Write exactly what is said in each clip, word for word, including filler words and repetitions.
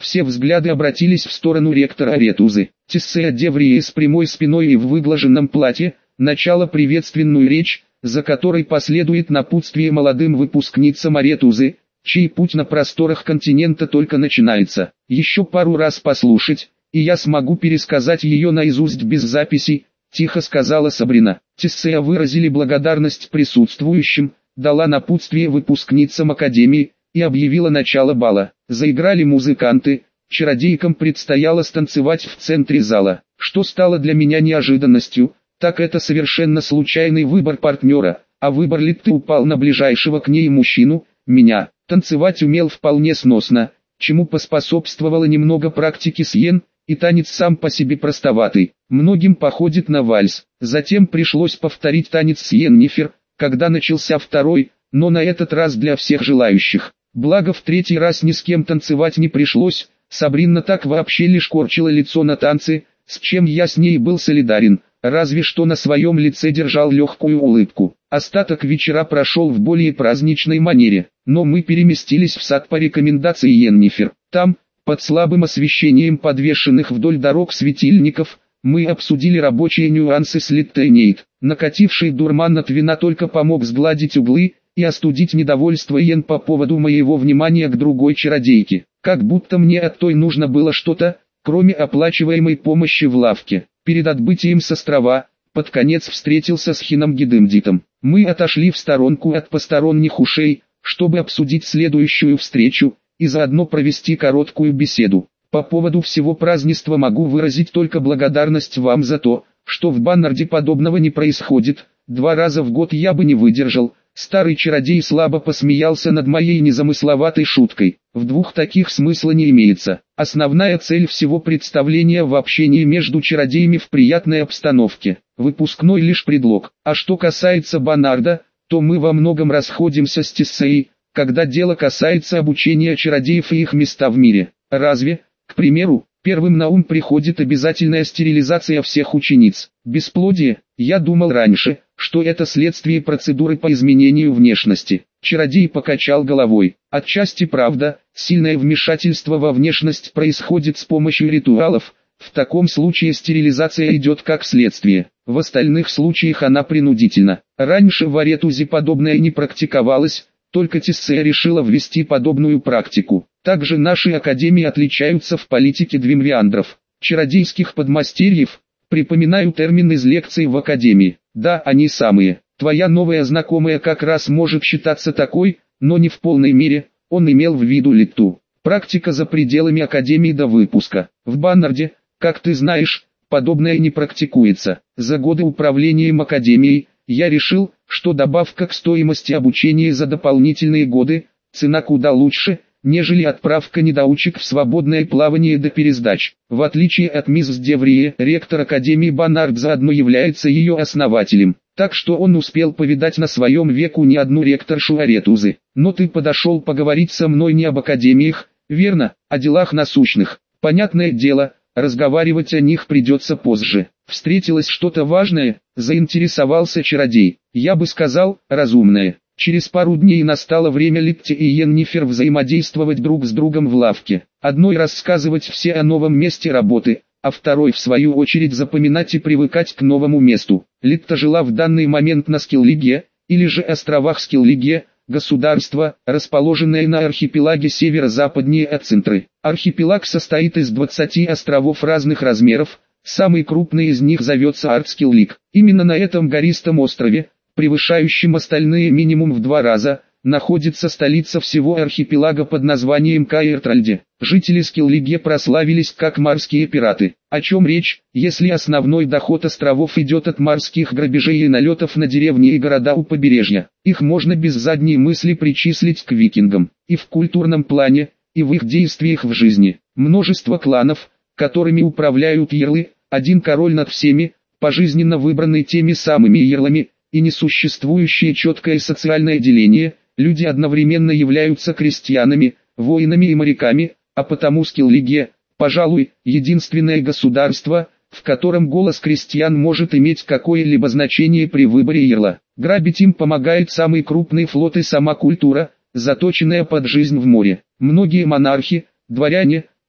Все взгляды обратились в сторону ректора Аретузы. Тиссея Деврия с прямой спиной и в выглаженном платье, начала приветственную речь, за которой последует напутствие молодым выпускницам Аретузы, чей путь на просторах континента только начинается. Еще пару раз послушать, и я смогу пересказать ее наизусть без записей, тихо сказала Сабрина. Тиссея выразили благодарность присутствующим, дала напутствие выпускницам академии и объявила начало бала. Заиграли музыканты, чародейкам предстояло станцевать в центре зала. Что стало для меня неожиданностью, так это совершенно случайный выбор партнера, а выбор Литты упал на ближайшего к ней мужчину, меня. Танцевать умел вполне сносно, чему поспособствовало немного практики с Йен, и танец сам по себе простоватый, многим походит на вальс. Затем пришлось повторить танец с Йеннифер, когда начался второй, но на этот раз для всех желающих. Благо в третий раз ни с кем танцевать не пришлось, Сабрина так вообще лишь корчила лицо на танцы, с чем я с ней был солидарен, разве что на своем лице держал легкую улыбку. Остаток вечера прошел в более праздничной манере, но мы переместились в сад по рекомендации Йеннифер. Там, под слабым освещением подвешенных вдоль дорог светильников, мы обсудили рабочие нюансы с Литтейнейт. Накативший дурман от вина только помог сгладить углы и остудить недовольство Йен по поводу моего внимания к другой чародейке. Как будто мне от той нужно было что-то, кроме оплачиваемой помощи в лавке. Перед отбытием с острова, под конец встретился с Хином Гидемдитом. Мы отошли в сторонку от посторонних ушей, чтобы обсудить следующую встречу, и заодно провести короткую беседу. По поводу всего празднества могу выразить только благодарность вам за то, что в Баннарде подобного не происходит. Два раза в год я бы не выдержал. Старый чародей слабо посмеялся над моей незамысловатой шуткой. В двух таких смысла не имеется. Основная цель всего представления в общении между чародеями в приятной обстановке. Выпускной лишь предлог. А что касается Баннарда, то мы во многом расходимся с Тиссеей, когда дело касается обучения чародеев и их места в мире. Разве, к примеру, первым на ум приходит обязательная стерилизация всех учениц? Бесплодие, я думал раньше, что это следствие процедуры по изменению внешности. Чародей покачал головой. Отчасти правда, сильное вмешательство во внешность происходит с помощью ритуалов, в таком случае стерилизация идет как следствие. В остальных случаях она принудительна. Раньше в Аретузе подобное не практиковалось, только Тиссея решила ввести подобную практику. Также наши академии отличаются в политике двимвиандров, чародейских подмастерьев. Припоминаю термин из лекций в академии. Да, они самые. Твоя новая знакомая как раз может считаться такой, но не в полной мере. Он имел в виду Литту. Практика за пределами академии до выпуска. В Баннарде, как ты знаешь, подобное не практикуется. За годы управлением академией, я решил, что добавка к стоимости обучения за дополнительные годы, цена куда лучше, нежели отправка недоучек в свободное плавание до пересдач. В отличие от мисс Деврие, ректор Академии Баннард заодно является ее основателем, так что он успел повидать на своем веку не одну ректоршу Аретузы. Но ты подошел поговорить со мной не об академиях, верно, о делах насущных. Понятное дело, разговаривать о них придется позже. Встретилось что-то важное, заинтересовался чародей. Я бы сказал, разумное. Через пару дней настало время Литте и Йеннифер взаимодействовать друг с другом в лавке. Одной рассказывать все о новом месте работы, а второй в свою очередь запоминать и привыкать к новому месту. Литта жила в данный момент на Скиллиге, или же островах Скиллиге, государство, расположенное на архипелаге северо-западнее от Центры. Архипелаг состоит из двадцати островов разных размеров, самый крупный из них зовется Артскиллиг. Именно на этом гористом острове, превышающем остальные минимум в два раза, находится столица всего архипелага под названием Каиртральде. Жители Скиллиге прославились как морские пираты. О чем речь, если основной доход островов идет от морских грабежей и налетов на деревни и города у побережья. Их можно без задней мысли причислить к викингам, и в культурном плане, и в их действиях в жизни. Множество кланов, которыми управляют ярлы, один король над всеми, пожизненно выбранный теми самыми ярлами, и несуществующее четкое социальное деление. Люди одновременно являются крестьянами, воинами и моряками, а потому Скиллиге, пожалуй, единственное государство, в котором голос крестьян может иметь какое-либо значение при выборе ярла. Грабить им помогает самый крупный флот и сама культура, заточенная под жизнь в море. Многие монархи, дворяне,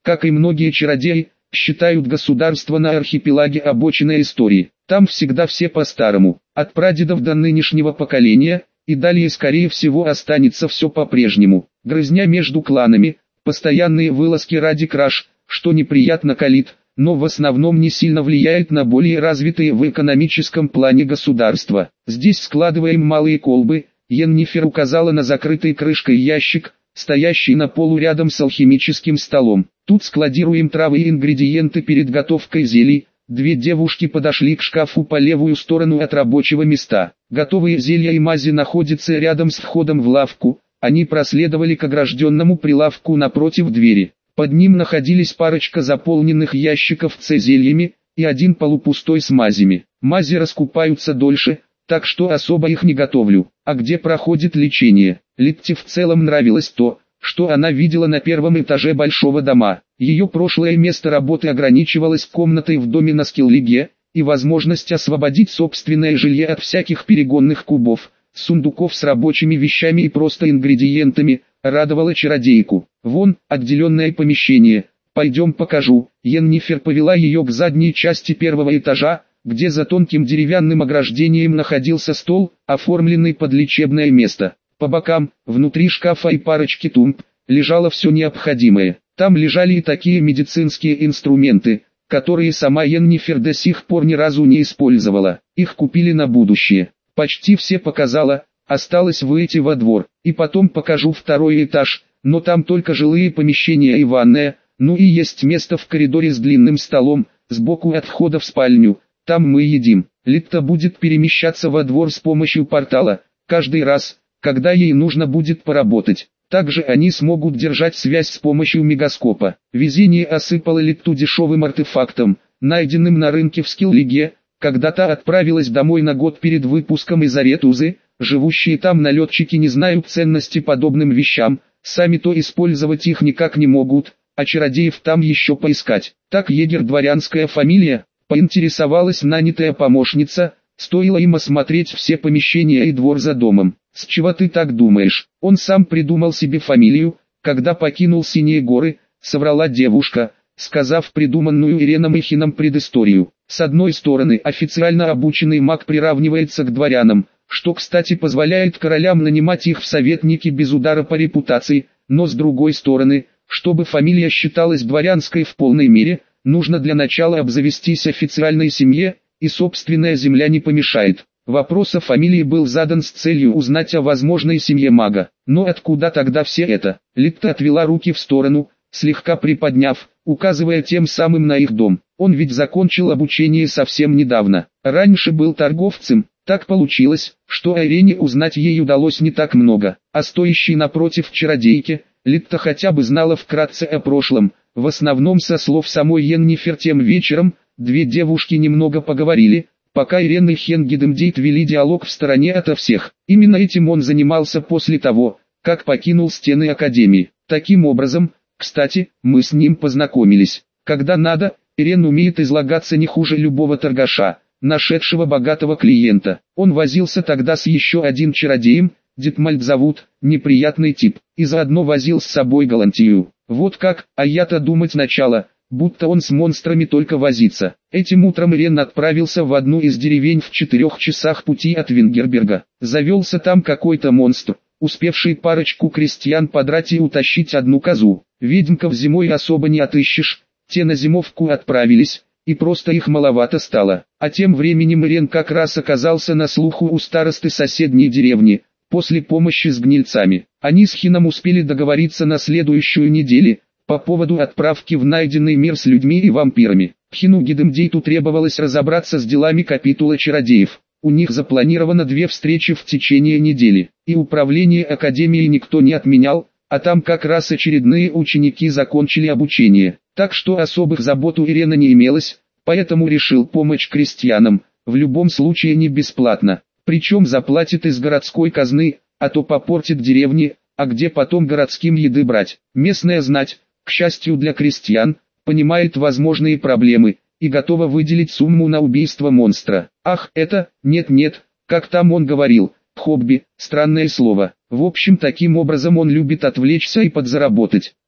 как и многие чародеи, считают государство на архипелаге обочиной истории. Там всегда все по-старому, от прадедов до нынешнего поколения, и далее скорее всего останется все по-прежнему. Грызня между кланами, постоянные вылазки ради краж, что неприятно калит, но в основном не сильно влияет на более развитые в экономическом плане государства. Здесь складываем малые колбы. Йеннифер указала на закрытый крышкой ящик, стоящий на полу рядом с алхимическим столом. Тут складируем травы и ингредиенты перед готовкой зелий. Две девушки подошли к шкафу по левую сторону от рабочего места. Готовые зелья и мази находятся рядом с входом в лавку. Они проследовали к огражденному прилавку напротив двери. Под ним находились парочка заполненных ящиков с зельями и один полупустой с мазями. Мази раскупаются дольше, так что особо их не готовлю. А где проходит лечение? Литте в целом нравилось то, что она видела на первом этаже большого дома. Ее прошлое место работы ограничивалось комнатой в доме на Скиллиге, и возможность освободить собственное жилье от всяких перегонных кубов, сундуков с рабочими вещами и просто ингредиентами, радовала чародейку. Вон, отделенное помещение, пойдем покажу. Йеннифер повела ее к задней части первого этажа, где за тонким деревянным ограждением находился стол, оформленный под лечебное место. По бокам, внутри шкафа и парочки тумб, лежало все необходимое. Там лежали и такие медицинские инструменты, которые сама Йеннифер до сих пор ни разу не использовала. Их купили на будущее. Почти все показала, осталось выйти во двор, и потом покажу второй этаж, но там только жилые помещения и ванная, ну и есть место в коридоре с длинным столом, сбоку от входа в спальню, там мы едим. Литта будет перемещаться во двор с помощью портала, каждый раз, когда ей нужно будет поработать. Также они смогут держать связь с помощью мегаскопа. Везение осыпало Литту дешевым артефактом, найденным на рынке в Скиллиге, когда та отправилась домой на год перед выпуском из Аретузы. Живущие там налетчики не знают ценности подобным вещам, сами то использовать их никак не могут, а чародеев там еще поискать. Так егерь дворянская фамилия, поинтересовалась нанятая помощница, стоило им осмотреть все помещения и двор за домом. С чего ты так думаешь? Он сам придумал себе фамилию, когда покинул Синие горы, соврала девушка, сказав придуманную Иреном Ихином предысторию. С одной стороны, официально обученный маг приравнивается к дворянам, что, кстати, позволяет королям нанимать их в советники без удара по репутации, но с другой стороны, чтобы фамилия считалась дворянской в полной мере, нужно для начала обзавестись официальной семьей, и собственная земля не помешает. Вопрос о фамилии был задан с целью узнать о возможной семье мага. Но откуда тогда все это? Литта отвела руки в сторону, слегка приподняв, указывая тем самым на их дом. Он ведь закончил обучение совсем недавно. Раньше был торговцем. Так получилось, что о Ирене узнать ей удалось не так много, а стоящей напротив чародейки, Литта хотя бы знала вкратце о прошлом, в основном со слов самой Йеннифер. Тем вечером, две девушки немного поговорили, пока Ирен и Хенгидемдейт вели диалог в стороне ото всех. Именно этим он занимался после того, как покинул стены Академии. Таким образом, кстати, мы с ним познакомились. Когда надо, Ирен умеет излагаться не хуже любого торгаша, нашедшего богатого клиента. Он возился тогда с еще одним чародеем, Дитмальд зовут, неприятный тип, и заодно возил с собой Галантию. Вот как, а я-то думать начала, будто он с монстрами только возится. Этим утром Ирен отправился в одну из деревень в четырех часах пути от Вингерберга. Завелся там какой-то монстр, успевший парочку крестьян подрать и утащить одну козу. Ведьмков зимой особо не отыщешь, те на зимовку отправились, и просто их маловато стало. А тем временем Ирен как раз оказался на слуху у старосты соседней деревни, после помощи с гнильцами. Они с Хином успели договориться на следующую неделю, по поводу отправки в найденный мир с людьми и вампирами. Хину Гидемдейту требовалось разобраться с делами капитула чародеев. У них запланировано две встречи в течение недели, и управление Академией никто не отменял, а там как раз очередные ученики закончили обучение. Так что особых забот у Ирена не имелось, поэтому решил помочь крестьянам, в любом случае не бесплатно. Причем заплатит из городской казны, а то попортит деревни, а где потом городским еды брать. Местная знать, к счастью для крестьян, понимает возможные проблемы, и готова выделить сумму на убийство монстра. Ах, это, нет-нет, как там он говорил, хобби, странное слово. В общем, таким образом он любит отвлечься и подзаработать.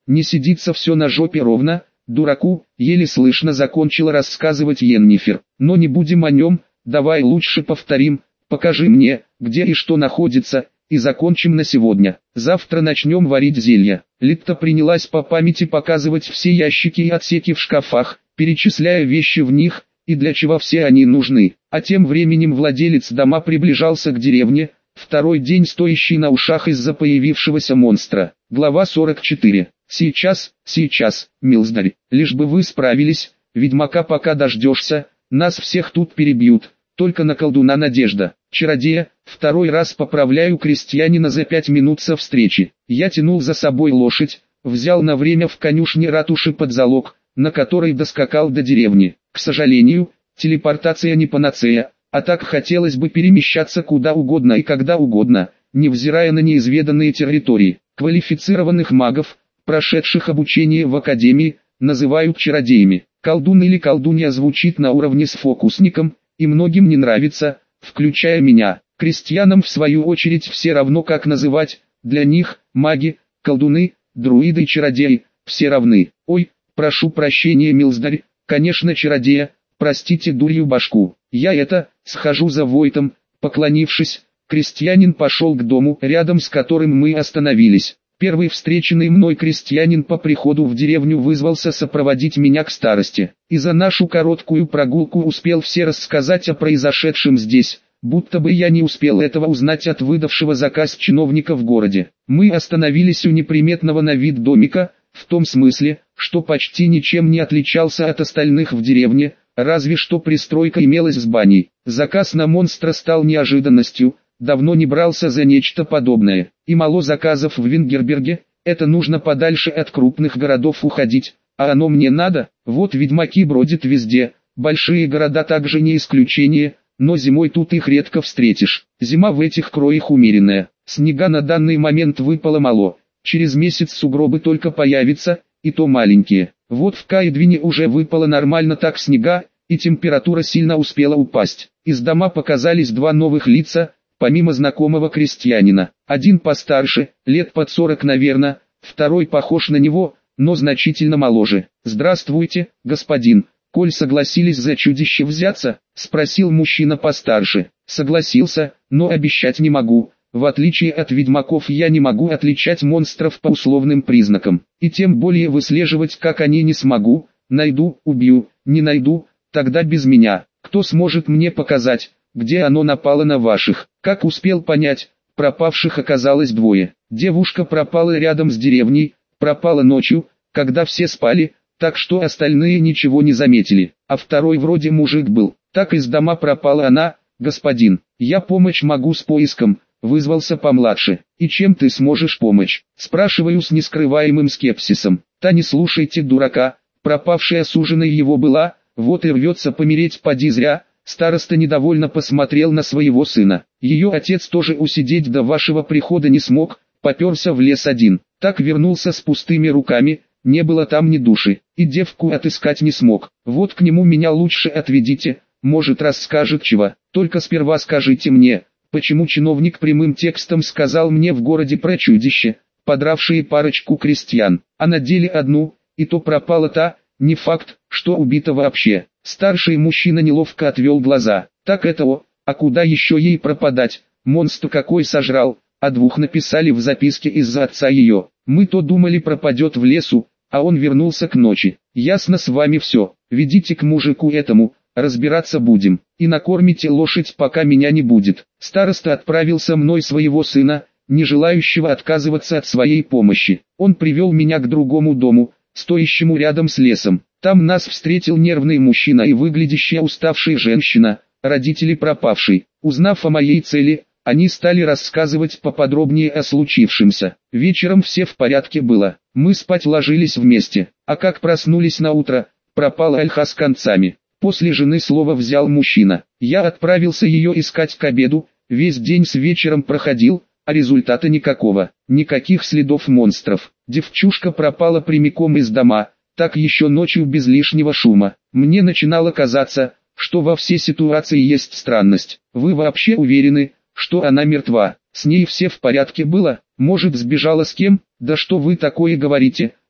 Не сидится все на жопе ровно, дураку, еле слышно закончила рассказывать Йеннифер. Но не будем о нем, давай лучше повторим, покажи мне, где и что находится, и закончим на сегодня. Завтра начнем варить зелья. Литта принялась по памяти показывать все ящики и отсеки в шкафах, перечисляя вещи в них, и для чего все они нужны. А тем временем владелец дома приближался к деревне, второй день стоящий на ушах из-за появившегося монстра. Глава сорок четыре. Сейчас, сейчас, милздарь, лишь бы вы справились, ведьмака пока дождешься, нас всех тут перебьют, только на колдуна надежда. Чародея, второй раз поправляю крестьянина за пять минут со встречи. Я тянул за собой лошадь, взял на время в конюшне ратуши под залог, на которой доскакал до деревни. К сожалению, телепортация не панацея, а так хотелось бы перемещаться куда угодно и когда угодно, невзирая на неизведанные территории. Квалифицированных магов, прошедших обучение в академии, называют чародеями. Колдун или колдунья звучит на уровне с фокусником, и многим не нравится, включая меня. Крестьянам в свою очередь все равно как называть, для них, маги, колдуны, друиды и чародеи, все равны. Ой, прошу прощения, милздарь, конечно чародея, простите дурью башку. Я это, схожу за Войтом. Поклонившись, крестьянин пошел к дому, рядом с которым мы остановились. Первый встреченный мной крестьянин по приходу в деревню вызвался сопроводить меня к старости. И за нашу короткую прогулку успел все рассказать о произошедшем здесь, будто бы я не успел этого узнать от выдавшего заказ чиновника в городе. Мы остановились у неприметного на вид домика, в том смысле, что почти ничем не отличался от остальных в деревне, разве что пристройка имелась с баней. Заказ на монстра стал неожиданностью. Давно не брался за нечто подобное, и мало заказов в Вингерберге, это нужно подальше от крупных городов уходить, а оно мне надо. Вот ведьмаки бродят везде, большие города также не исключение, но зимой тут их редко встретишь. Зима в этих краях умеренная, снега на данный момент выпало мало, через месяц сугробы только появятся, и то маленькие. Вот в Каэдвине уже выпало нормально так снега, и температура сильно успела упасть. Из дома показались два новых лица, помимо знакомого крестьянина. Один постарше, лет под сорок наверное, второй похож на него, но значительно моложе. «Здравствуйте, господин, коль согласились за чудище взяться?» — спросил мужчина постарше. «Согласился, но обещать не могу. В отличие от ведьмаков я не могу отличать монстров по условным признакам, и тем более выслеживать как они не смогу. Найду, убью, не найду, тогда без меня. Кто сможет мне показать, где оно напало на ваших?» Как успел понять, пропавших оказалось двое. Девушка пропала рядом с деревней, пропала ночью, когда все спали, так что остальные ничего не заметили. А второй вроде мужик был. Так из дома пропала она, господин. Я помочь могу с поиском, вызвался помладше. И чем ты сможешь помочь? Спрашиваю с нескрываемым скепсисом. Та не слушайте дурака, пропавшая суженой его была, вот и рвется помереть поди зря. Староста недовольно посмотрел на своего сына. Ее отец тоже усидеть до вашего прихода не смог, поперся в лес один. Так вернулся с пустыми руками, не было там ни души, и девку отыскать не смог. Вот к нему меня лучше отведите, может расскажет чего. Только сперва скажите мне, почему чиновник прямым текстом сказал мне в городе про чудище, подравшие парочку крестьян, а на деле одну, и то пропала та, не факт, что убита вообще. Старший мужчина неловко отвел глаза. Так это о, а куда еще ей пропадать, монстр какой сожрал, а двух написали в записке из-за отца ее. Мы то думали пропадет в лесу, а он вернулся к ночи. Ясно с вами все, ведите к мужику этому, разбираться будем, и накормите лошадь пока меня не будет. Староста отправил со мной своего сына, не желающего отказываться от своей помощи. Он привел меня к другому дому, стоящему рядом с лесом. Там нас встретил нервный мужчина и выглядящая уставшая женщина, родители пропавшей. Узнав о моей цели, они стали рассказывать поподробнее о случившемся. Вечером все в порядке было, мы спать ложились вместе, а как проснулись на утро, пропала Альха с концами. После жены слово взял мужчина. Я отправился ее искать к обеду, весь день с вечером проходил, а результата никакого, никаких следов монстров. Девчушка пропала прямиком из дома, так еще ночью без лишнего шума. Мне начинало казаться, что во всей ситуации есть странность. Вы вообще уверены, что она мертва? С ней все в порядке было? Может, сбежала с кем? Да что вы такое говорите?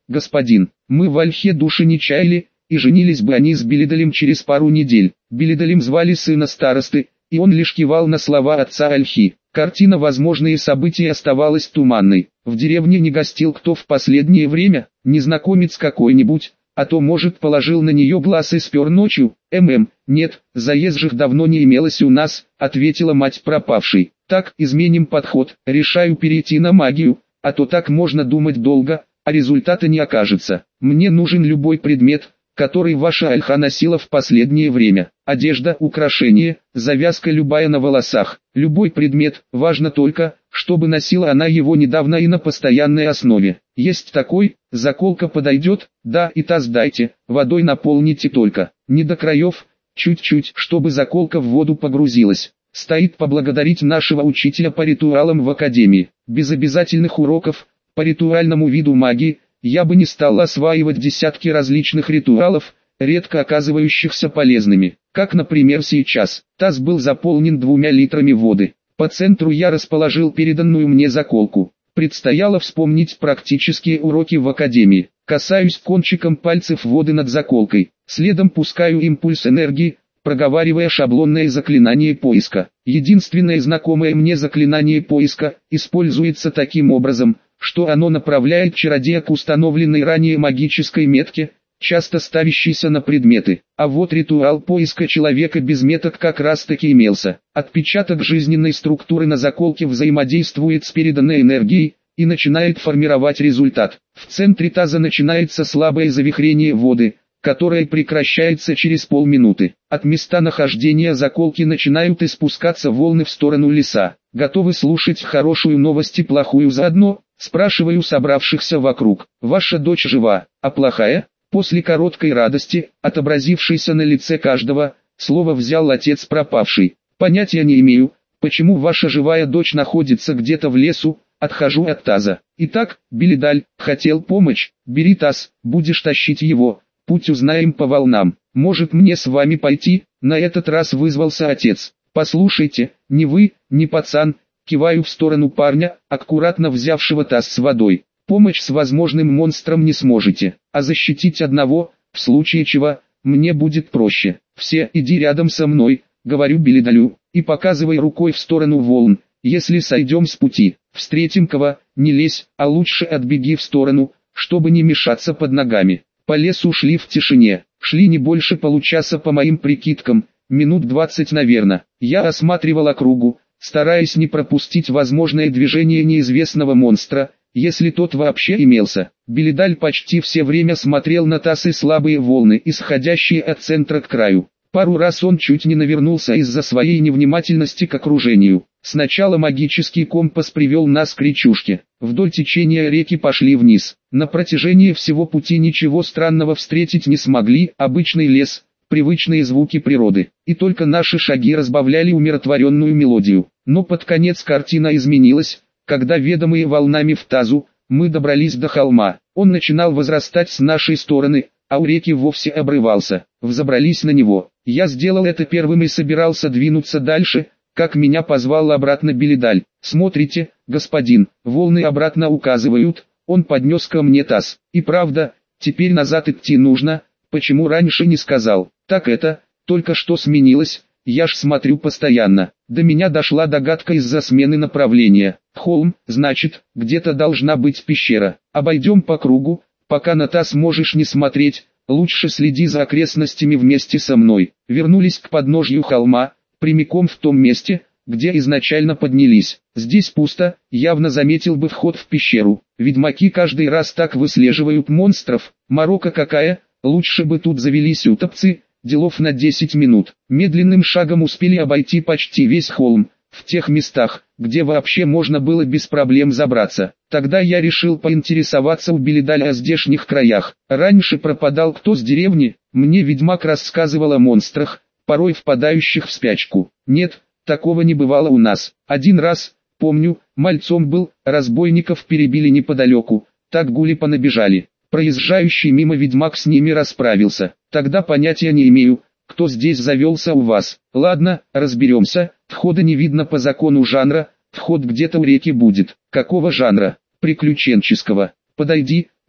господин. Мы в Ольхе души не чаяли, и женились бы они с Белидалем через пару недель. Белидалем звали сына старосты, и он лишь кивал на слова отца Ольхи. Картина «Возможные события» оставалась туманной. В деревне не гостил кто в последнее время, незнакомец какой-нибудь, а то, может, положил на нее глаз и спер ночью. «ММ, нет, заезжих давно не имелось у нас», — ответила мать пропавшей. «Так, изменим подход, решаю перейти на магию, а то так можно думать долго, а результата не окажется. Мне нужен любой предмет, который ваша Ольха носила в последнее время. Одежда, украшения, завязка любая на волосах, любой предмет, важно только, чтобы носила она его недавно и на постоянной основе. Есть такой, заколка подойдет, да, и таз дайте, водой наполните только, не до краев, чуть-чуть, чтобы заколка в воду погрузилась. Стоит поблагодарить нашего учителя по ритуалам в академии. Без обязательных уроков, по ритуальному виду магии, я бы не стал осваивать десятки различных ритуалов, редко оказывающихся полезными, как, например, сейчас. Таз был заполнен двумя литрами воды. По центру я расположил переданную мне заколку. Предстояло вспомнить практические уроки в академии. Касаюсь кончиком пальцев воды над заколкой, следом пускаю импульс энергии, проговаривая шаблонное заклинание поиска. Единственное знакомое мне заклинание поиска используется таким образом, что оно направляет чародея к установленной ранее магической метке, часто ставящейся на предметы. А вот ритуал поиска человека без меток как раз таки имелся. Отпечаток жизненной структуры на заколке взаимодействует с переданной энергией и начинает формировать результат. В центре таза начинается слабое завихрение воды, которое прекращается через полминуты. От места нахождения заколки начинают испускаться волны в сторону леса. Готовы слушать хорошую новость и плохую заодно? Спрашиваю собравшихся вокруг. Ваша дочь жива, а плохая? После короткой радости, отобразившейся на лице каждого, слово взял отец пропавший. Понятия не имею, почему ваша живая дочь находится где-то в лесу. Отхожу от таза. Итак, Белидаль, хотел помощь, бери таз, будешь тащить его. Путь узнаем по волнам. Может мне с вами пойти? На этот раз вызвался отец. Послушайте, не вы, не пацан. Киваю в сторону парня, аккуратно взявшего таз с водой. Помочь с возможным монстром не сможете, а защитить одного, в случае чего, мне будет проще. Все, иди рядом со мной, говорю Белидалю, и показывай рукой в сторону волн. Если сойдем с пути, встретим кого, не лезь, а лучше отбеги в сторону, чтобы не мешаться под ногами. По лесу шли в тишине, шли не больше получаса по моим прикидкам, минут двадцать наверное. Я осматривал округу, стараясь не пропустить возможное движение неизвестного монстра, если тот вообще имелся. Белидаль почти все время смотрел на таз и слабые волны, исходящие от центра к краю. Пару раз он чуть не навернулся из-за своей невнимательности к окружению. Сначала магический компас привел нас к речушке. Вдоль течения реки пошли вниз. На протяжении всего пути ничего странного встретить не смогли, обычный лес, привычные звуки природы. И только наши шаги разбавляли умиротворенную мелодию. Но под конец картина изменилась, когда, ведомые волнами в тазу, мы добрались до холма. Он начинал возрастать с нашей стороны, а у реки вовсе обрывался. Взобрались на него. Я сделал это первым и собирался двинуться дальше, как меня позвал обратно Белидаль. «Смотрите, господин, волны обратно указывают», он поднес ко мне таз. «И правда, теперь назад идти нужно, почему раньше не сказал?» «Так это, только что сменилось, я ж смотрю постоянно». До меня дошла догадка из-за смены направления. «Холм, значит, где-то должна быть пещера. Обойдем по кругу, пока на таз можешь не смотреть, лучше следи за окрестностями вместе со мной». Вернулись к подножью холма, прямиком в том месте, где изначально поднялись. Здесь пусто, явно заметил бы вход в пещеру. Ведьмаки каждый раз так выслеживают монстров, морока какая, лучше бы тут завелись утопцы, делов на десять минут. Медленным шагом успели обойти почти весь холм, в тех местах, где вообще можно было без проблем забраться. Тогда я решил поинтересоваться у Белидаля о здешних краях. Раньше пропадал кто с деревни, мне ведьмак рассказывал о монстрах, порой впадающих в спячку. Нет, такого не бывало у нас. Один раз, помню, мальцом был, разбойников перебили неподалеку, так гули понабежали. Проезжающий мимо ведьмак с ними расправился. Тогда понятия не имею, кто здесь завелся у вас. Ладно, разберемся, входа не видно по закону жанра, вход где-то у реки будет. Какого жанра? Приключенческого. Подойди,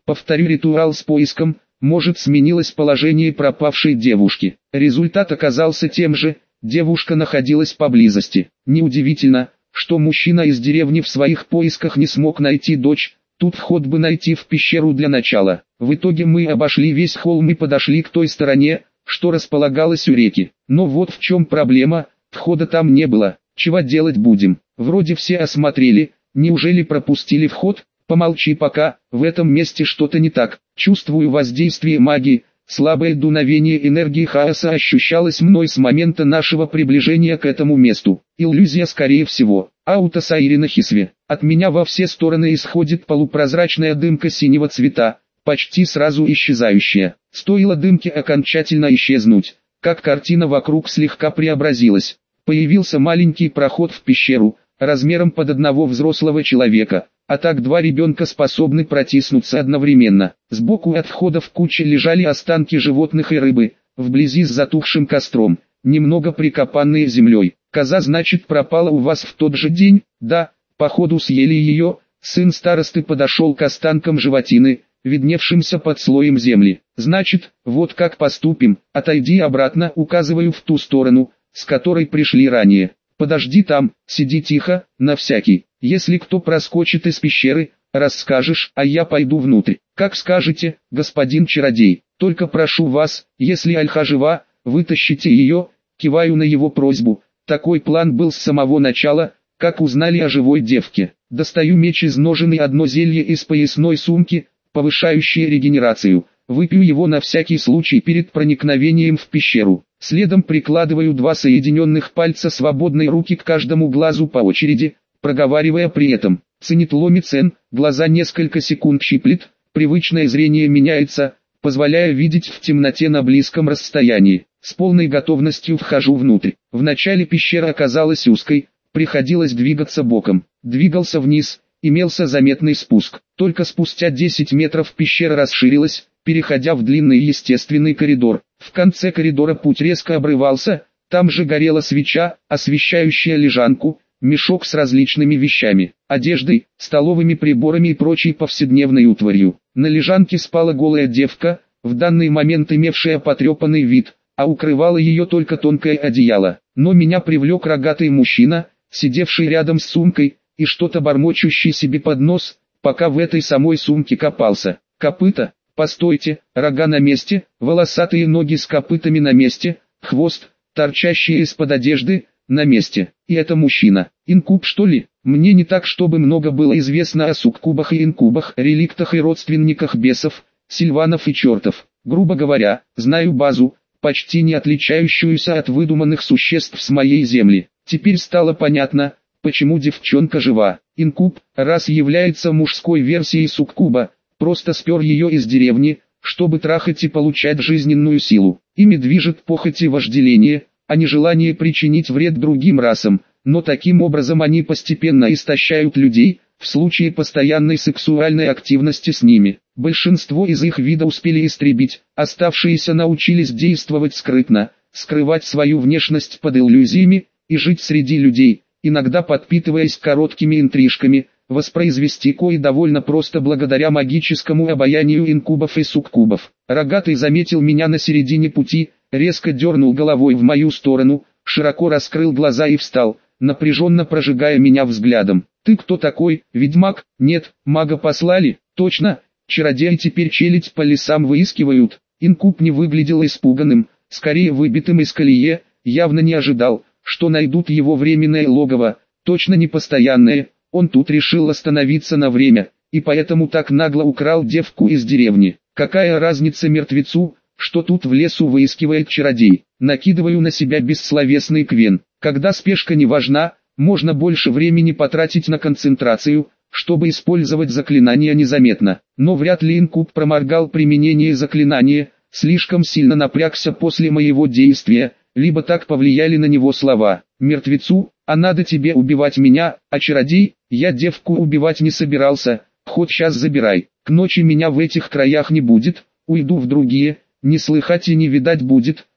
Повторю ритуал с поиском, может сменилось положение пропавшей девушки. Результат оказался тем же, девушка находилась поблизости. Неудивительно, что мужчина из деревни в своих поисках не смог найти дочь, тут вход бы найти в пещеру для начала. В итоге мы обошли весь холм и подошли к той стороне, что располагалась у реки. Но вот в чем проблема, входа там не было. Чего делать будем? Вроде все осмотрели, неужели пропустили вход? Помолчи пока, в этом месте что-то не так. Чувствую воздействие магии, слабое дуновение энергии хаоса ощущалось мной с момента нашего приближения к этому месту. Иллюзия скорее всего. Аутосайрена Хисве. От меня во все стороны исходит полупрозрачная дымка синего цвета, почти сразу исчезающая. Стоило дымке окончательно исчезнуть, как картина вокруг слегка преобразилась. Появился маленький проход в пещеру, размером под одного взрослого человека, а так два ребенка способны протиснуться одновременно. Сбоку от входа в куче лежали останки животных и рыбы, вблизи с затухшим костром, немного прикопанные землей. Коза, значит, пропала у вас в тот же день? Да, походу съели ее. Сын старосты подошел к останкам животины, видневшимся под слоем земли. Значит, вот как поступим, отойди обратно, указываю в ту сторону, с которой пришли ранее. Подожди там, сиди тихо, на всякий. Если кто проскочит из пещеры, расскажешь, а я пойду внутрь. Как скажете, господин чародей. Только прошу вас, если Альха жива, вытащите ее. Киваю на его просьбу. Такой план был с самого начала, как узнали о живой девке. Достаю меч из ножен и одно зелье из поясной сумки, повышающее регенерацию. Выпью его на всякий случай перед проникновением в пещеру. Следом прикладываю два соединенных пальца свободной руки к каждому глазу по очереди, проговаривая при этом: «Ценит ломицен», глаза несколько секунд щиплет, привычное зрение меняется, позволяя видеть в темноте на близком расстоянии. С полной готовностью вхожу внутрь. Вначале пещера оказалась узкой, приходилось двигаться боком. Двигался вниз, имелся заметный спуск. Только спустя десять метров пещера расширилась, переходя в длинный естественный коридор. В конце коридора путь резко обрывался, там же горела свеча, освещающая лежанку, мешок с различными вещами, одеждой, столовыми приборами и прочей повседневной утварью. На лежанке спала голая девка, в данный момент имевшая потрепанный вид, а укрывало ее только тонкое одеяло. Но меня привлек рогатый мужчина, сидевший рядом с сумкой, и что-то бормочущий себе под нос, пока в этой самой сумке копался. Копыта? Постойте, рога на месте, волосатые ноги с копытами на месте, хвост, торчащий из-под одежды, на месте. И это мужчина. Инкуб, что ли? Мне не так чтобы много было известно о суккубах и инкубах, реликтах и родственниках бесов, сильванов и чертов. Грубо говоря, знаю базу, почти не отличающуюся от выдуманных существ с моей земли. Теперь стало понятно, почему девчонка жива. Инкуб, раз является мужской версией суккуба, просто спер ее из деревни, чтобы трахать и получать жизненную силу. Ими движет похоть и вожделение, а не желание причинить вред другим расам, но таким образом они постепенно истощают людей, в случае постоянной сексуальной активности с ними. Большинство из их вида успели истребить, оставшиеся научились действовать скрытно, скрывать свою внешность под иллюзиями, и жить среди людей, иногда подпитываясь короткими интрижками. Воспроизвести кое довольно просто благодаря магическому обаянию инкубов и суккубов. Рогатый заметил меня на середине пути, резко дернул головой в мою сторону, широко раскрыл глаза и встал, напряженно прожигая меня взглядом. «Ты кто такой, ведьмак?» «Нет, мага послали». «Точно, чародеи теперь челядь по лесам выискивают». Инкуб не выглядел испуганным, скорее выбитым из колеи, явно не ожидал, что найдут его временное логово, точно не постоянное. Он тут решил остановиться на время, и поэтому так нагло украл девку из деревни. Какая разница мертвецу, что тут в лесу выискивает чародей? Накидываю на себя бессловесный квен. Когда спешка не важна, можно больше времени потратить на концентрацию, чтобы использовать заклинания незаметно. Но вряд ли инкуб проморгал применение заклинания, слишком сильно напрягся после моего действия, либо так повлияли на него слова. «Мертвецу, а надо тебе убивать меня, а чародей, я девку убивать не собирался, хоть сейчас забирай. К ночи меня в этих краях не будет, уйду в другие, не слыхать и не видать будет,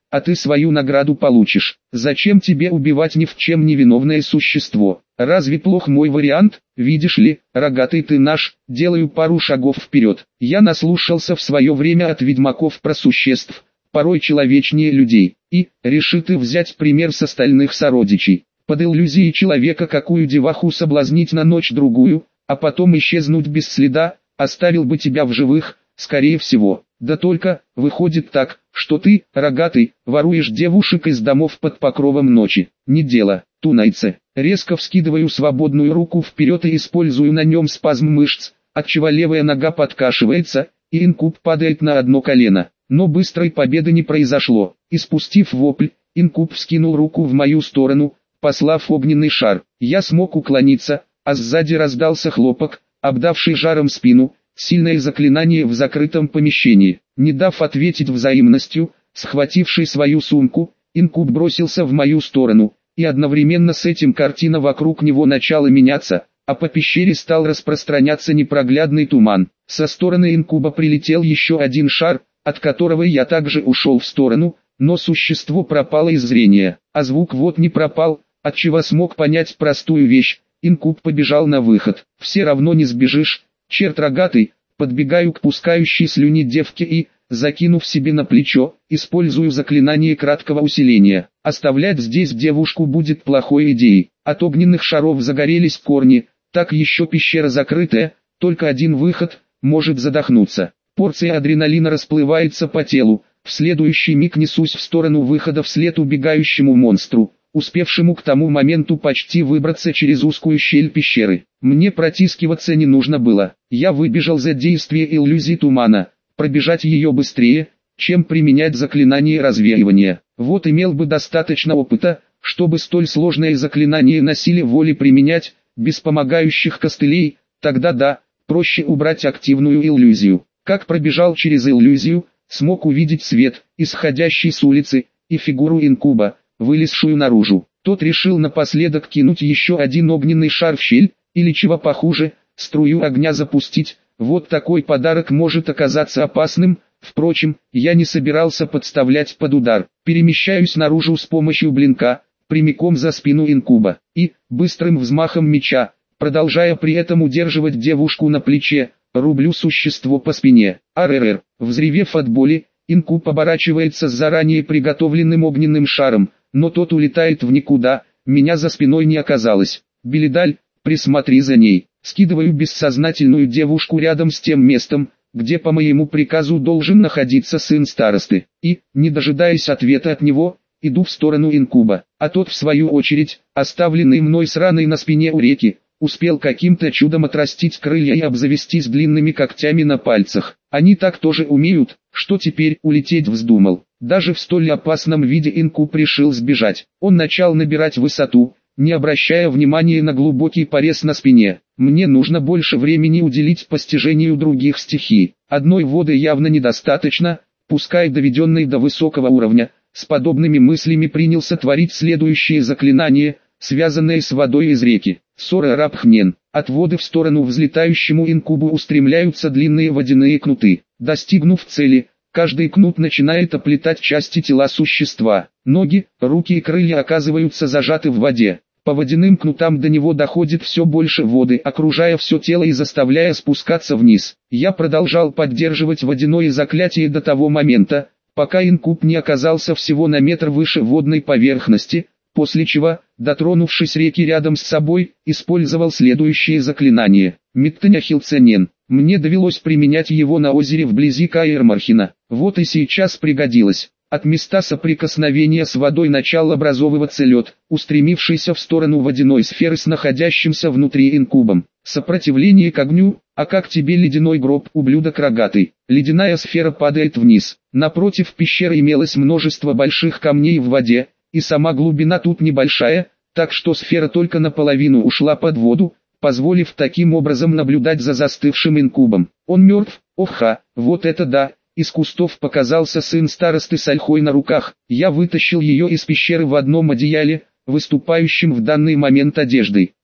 а ты свою награду получишь. Зачем тебе убивать ни в чем невиновное существо? Разве плох мой вариант? Видишь ли, рогатый ты наш, делаю пару шагов вперед. Я наслушался в свое время от ведьмаков про существ, порой человечнее людей, и, реши ты взять пример с остальных сородичей. Под иллюзией человека какую деваху соблазнить на ночь-другую, а потом исчезнуть без следа, оставил бы тебя в живых, скорее всего. Да только, выходит так, что ты, рогатый, воруешь девушек из домов под покровом ночи. Не дело, тунайце. Резко вскидываю свободную руку вперед и использую на нем спазм мышц, отчего левая нога подкашивается, и инкуб падает на одно колено. Но быстрой победы не произошло. Испустив вопль, инкуб вскинул руку в мою сторону, послав огненный шар. Я смог уклониться, а сзади раздался хлопок, обдавший жаром спину. Сильное заклинание в закрытом помещении. Не дав ответить взаимностью, схвативший свою сумку, инкуб бросился в мою сторону, и одновременно с этим картина вокруг него начала меняться, а по пещере стал распространяться непроглядный туман. Со стороны инкуба прилетел еще один шар, от которого я также ушел в сторону, но существо пропало из зрения, а звук вот не пропал, отчего смог понять простую вещь. Инкуб побежал на выход. Все равно не сбежишь. Черт рогатый, подбегаю к пускающей слюни девке и, закинув себе на плечо, использую заклинание краткого усиления. Оставлять здесь девушку будет плохой идеей. От огненных шаров загорелись корни, так еще пещера закрытая, только один выход, может задохнуться. Порция адреналина расплывается по телу, в следующий миг несусь в сторону выхода вслед убегающему монстру, успевшему к тому моменту почти выбраться через узкую щель пещеры. Мне протискиваться не нужно было, я выбежал за действие иллюзии тумана, пробежать ее быстрее, чем применять заклинание развеивания. Вот имел бы достаточно опыта, чтобы столь сложное заклинание на силе воли применять, без помогающих костылей, тогда да, проще убрать активную иллюзию. Как пробежал через иллюзию, смог увидеть свет, исходящий с улицы, и фигуру инкуба, вылезшую наружу. Тот решил напоследок кинуть еще один огненный шар в щель, или чего похуже, струю огня запустить. Вот такой подарок может оказаться опасным. Впрочем, я не собирался подставлять под удар. Перемещаюсь наружу с помощью блинка, прямиком за спину инкуба, и, быстрым взмахом меча, продолжая при этом удерживать девушку на плече, рублю существо по спине. Арррр, взревев от боли, инкуб оборачивается с заранее приготовленным огненным шаром, но тот улетает в никуда, меня за спиной не оказалось. Белидаль, присмотри за ней. Скидываю бессознательную девушку рядом с тем местом, где по моему приказу должен находиться сын старосты, и, не дожидаясь ответа от него, иду в сторону инкуба, а тот в свою очередь, оставленный мной с раной на спине у реки, успел каким-то чудом отрастить крылья и обзавестись длинными когтями на пальцах. Они так тоже умеют, что теперь улететь вздумал. Даже в столь опасном виде инкуб решил сбежать. Он начал набирать высоту, не обращая внимания на глубокий порез на спине. Мне нужно больше времени уделить постижению других стихий. Одной воды явно недостаточно, пускай доведенной до высокого уровня. С подобными мыслями принялся творить следующее заклинание, связанное с водой из реки. Сора Рабхнен. От воды в сторону взлетающему инкубу устремляются длинные водяные кнуты. Достигнув цели, каждый кнут начинает оплетать части тела существа. Ноги, руки и крылья оказываются зажаты в воде. По водяным кнутам до него доходит все больше воды, окружая все тело и заставляя спускаться вниз. Я продолжал поддерживать водяное заклятие до того момента, пока инкуб не оказался всего на метр выше водной поверхности, после чего, дотронувшись реки рядом с собой, использовал следующее заклинание. Миттеняхилценен. Мне довелось применять его на озере вблизи Каэрмархина. Вот и сейчас пригодилось. От места соприкосновения с водой начал образовываться лед, устремившийся в сторону водяной сферы с находящимся внутри инкубом. Сопротивление к огню, а как тебе ледяной гроб, ублюдок рогатый. Ледяная сфера падает вниз. Напротив пещеры имелось множество больших камней в воде, и сама глубина тут небольшая, так что сфера только наполовину ушла под воду, позволив таким образом наблюдать за застывшим инкубом. Он мертв, оха, вот это да! Из кустов показался сын старосты с ольхой на руках. Я вытащил ее из пещеры в одном одеяле, выступающем в данный момент одеждой.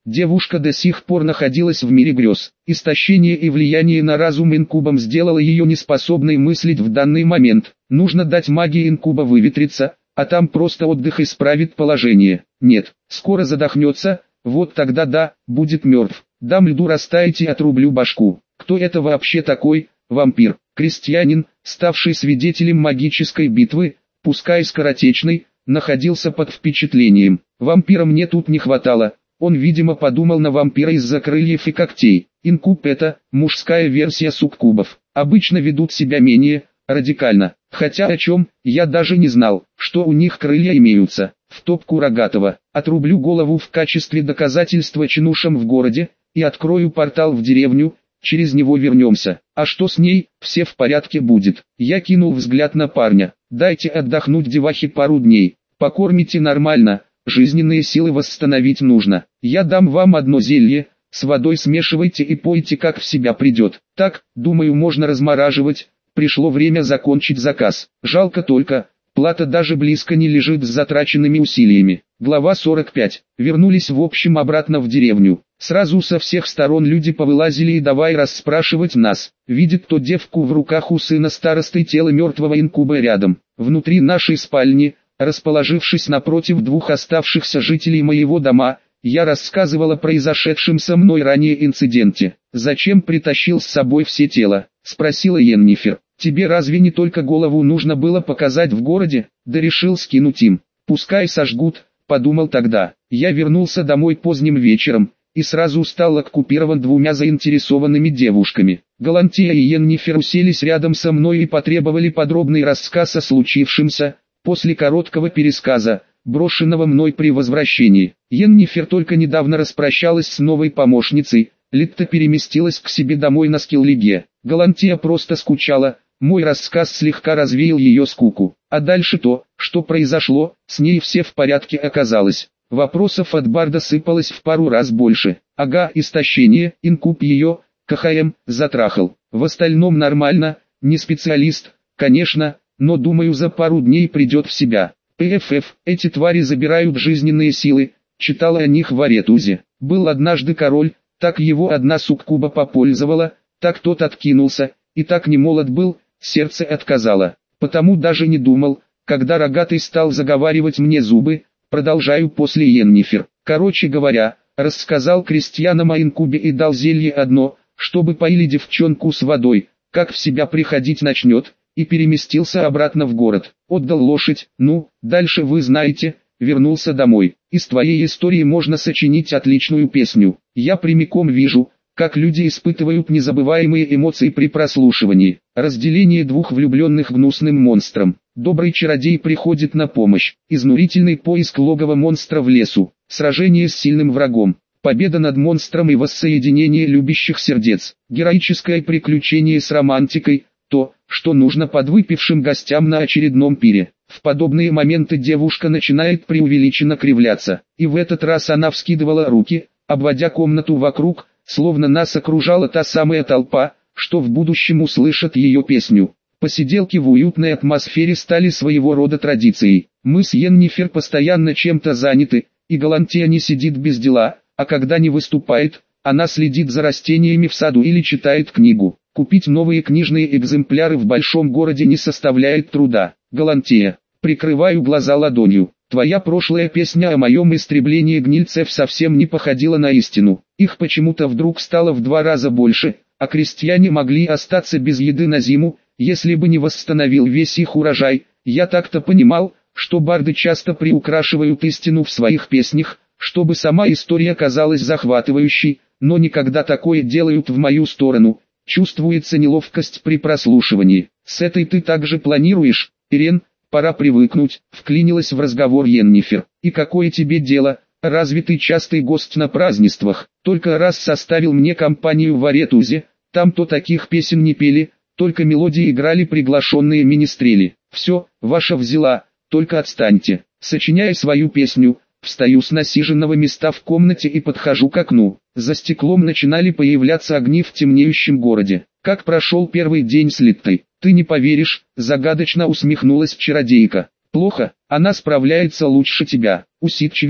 Девушка до сих пор находилась в мире грез. Истощение и влияние на разум инкубом сделало ее неспособной мыслить в данный момент. Нужно дать магии инкуба выветриться, а там просто отдых исправит положение. Нет, скоро задохнется, вот тогда да, будет мертв. Дам льду растаять и отрублю башку. Кто это вообще такой? Вампир. Крестьянин, ставший свидетелем магической битвы, пускай скоротечной, находился под впечатлением. Вампира мне тут не хватало. Он, видимо, подумал на вампира из-за крыльев и когтей. Инкуб — это мужская версия суккубов. Обычно ведут себя менее радикально. Хотя о чем, я даже не знал, что у них крылья имеются. В топку рогатого. Отрублю голову в качестве доказательства чинушам в городе, и открою портал в деревню, через него вернемся. А что с ней, все в порядке будет. Я кинул взгляд на парня. Дайте отдохнуть девахе пару дней. Покормите нормально, жизненные силы восстановить нужно. Я дам вам одно зелье, с водой смешивайте и пойте как в себя придет. Так, думаю, можно размораживать. Пришло время закончить заказ. Жалко только, плата даже близко не лежит с затраченными усилиями. Глава сорок пять. Вернулись в общем обратно в деревню. Сразу со всех сторон люди повылазили и давай расспрашивать нас. Видит кто девку в руках у сына старосты, тело мертвого инкуба рядом. Внутри нашей спальни, расположившись напротив двух оставшихся жителей моего дома, я рассказывал о произошедшем со мной ранее инциденте. «Зачем притащил с собой все тела?» — спросила Йеннифер. «Тебе разве не только голову нужно было показать в городе?» «Да решил скинуть им. Пускай сожгут», — подумал тогда. Я вернулся домой поздним вечером, и сразу стал оккупирован двумя заинтересованными девушками. Галантия и Йеннифер уселись рядом со мной и потребовали подробный рассказ о случившемся. После короткого пересказа, брошенного мной при возвращении, Йеннифер только недавно распрощалась с новой помощницей, Литта переместилась к себе домой на Скиллиге. Галантия просто скучала, мой рассказ слегка развеял ее скуку. А дальше то, что произошло, с ней все в порядке оказалось. Вопросов от Барда сыпалось в пару раз больше. Ага, истощение, инкуб ее, КХМ, затрахал. В остальном нормально, не специалист, конечно, но думаю за пару дней придет в себя. ПФФ, эти твари забирают жизненные силы, читала о них в Аретузе. Был однажды король, так его одна суккуба попользовала, так тот откинулся, и так не молод был, сердце отказало. Потому даже не думал, когда рогатый стал заговаривать мне зубы, продолжаю после Йеннифер. Короче говоря, рассказал крестьянам о инкубе и дал зелье одно, чтобы поили девчонку с водой, как в себя приходить начнет, и переместился обратно в город. Отдал лошадь, ну, дальше вы знаете, вернулся домой. Из твоей истории можно сочинить отличную песню. Я прямиком вижу, как люди испытывают незабываемые эмоции при прослушивании. Разделение двух влюбленных гнусным монстром. Добрый чародей приходит на помощь. Изнурительный поиск логова монстра в лесу. Сражение с сильным врагом. Победа над монстром и воссоединение любящих сердец. Героическое приключение с романтикой. То, что нужно подвыпившим гостям на очередном пире. В подобные моменты девушка начинает преувеличенно кривляться. И в этот раз она вскидывала руки, обводя комнату вокруг, словно нас окружала та самая толпа, что в будущем услышат ее песню. Посиделки в уютной атмосфере стали своего рода традицией. Мы с Йеннифер постоянно чем-то заняты, и Галантия не сидит без дела, а когда не выступает, она следит за растениями в саду или читает книгу. Купить новые книжные экземпляры в большом городе не составляет труда. Галантия, прикрываю глаза ладонью. Твоя прошлая песня о моем истреблении гнильцев совсем не походила на истину. Их почему-то вдруг стало в два раза больше, а крестьяне могли остаться без еды на зиму, если бы не восстановил весь их урожай. Я так-то понимал, что барды часто приукрашивают истину в своих песнях, чтобы сама история казалась захватывающей, но никогда такое делают в мою сторону. Чувствуется неловкость при прослушивании. С этой ты также планируешь, Ирен? Пора привыкнуть, вклинилась в разговор Йеннифер. И какое тебе дело, разве ты частый гость на празднествах? Только раз составил мне компанию в Аретузе, там-то таких песен не пели, только мелодии играли приглашенные министрели. Все, ваша взяла, только отстаньте. Сочиняя свою песню, встаю с насиженного места в комнате и подхожу к окну. За стеклом начинали появляться огни в темнеющем городе. Как прошел первый день с Литтой? Ты не поверишь, загадочно усмехнулась чародейка. Плохо, она справляется лучше тебя, усидчивее,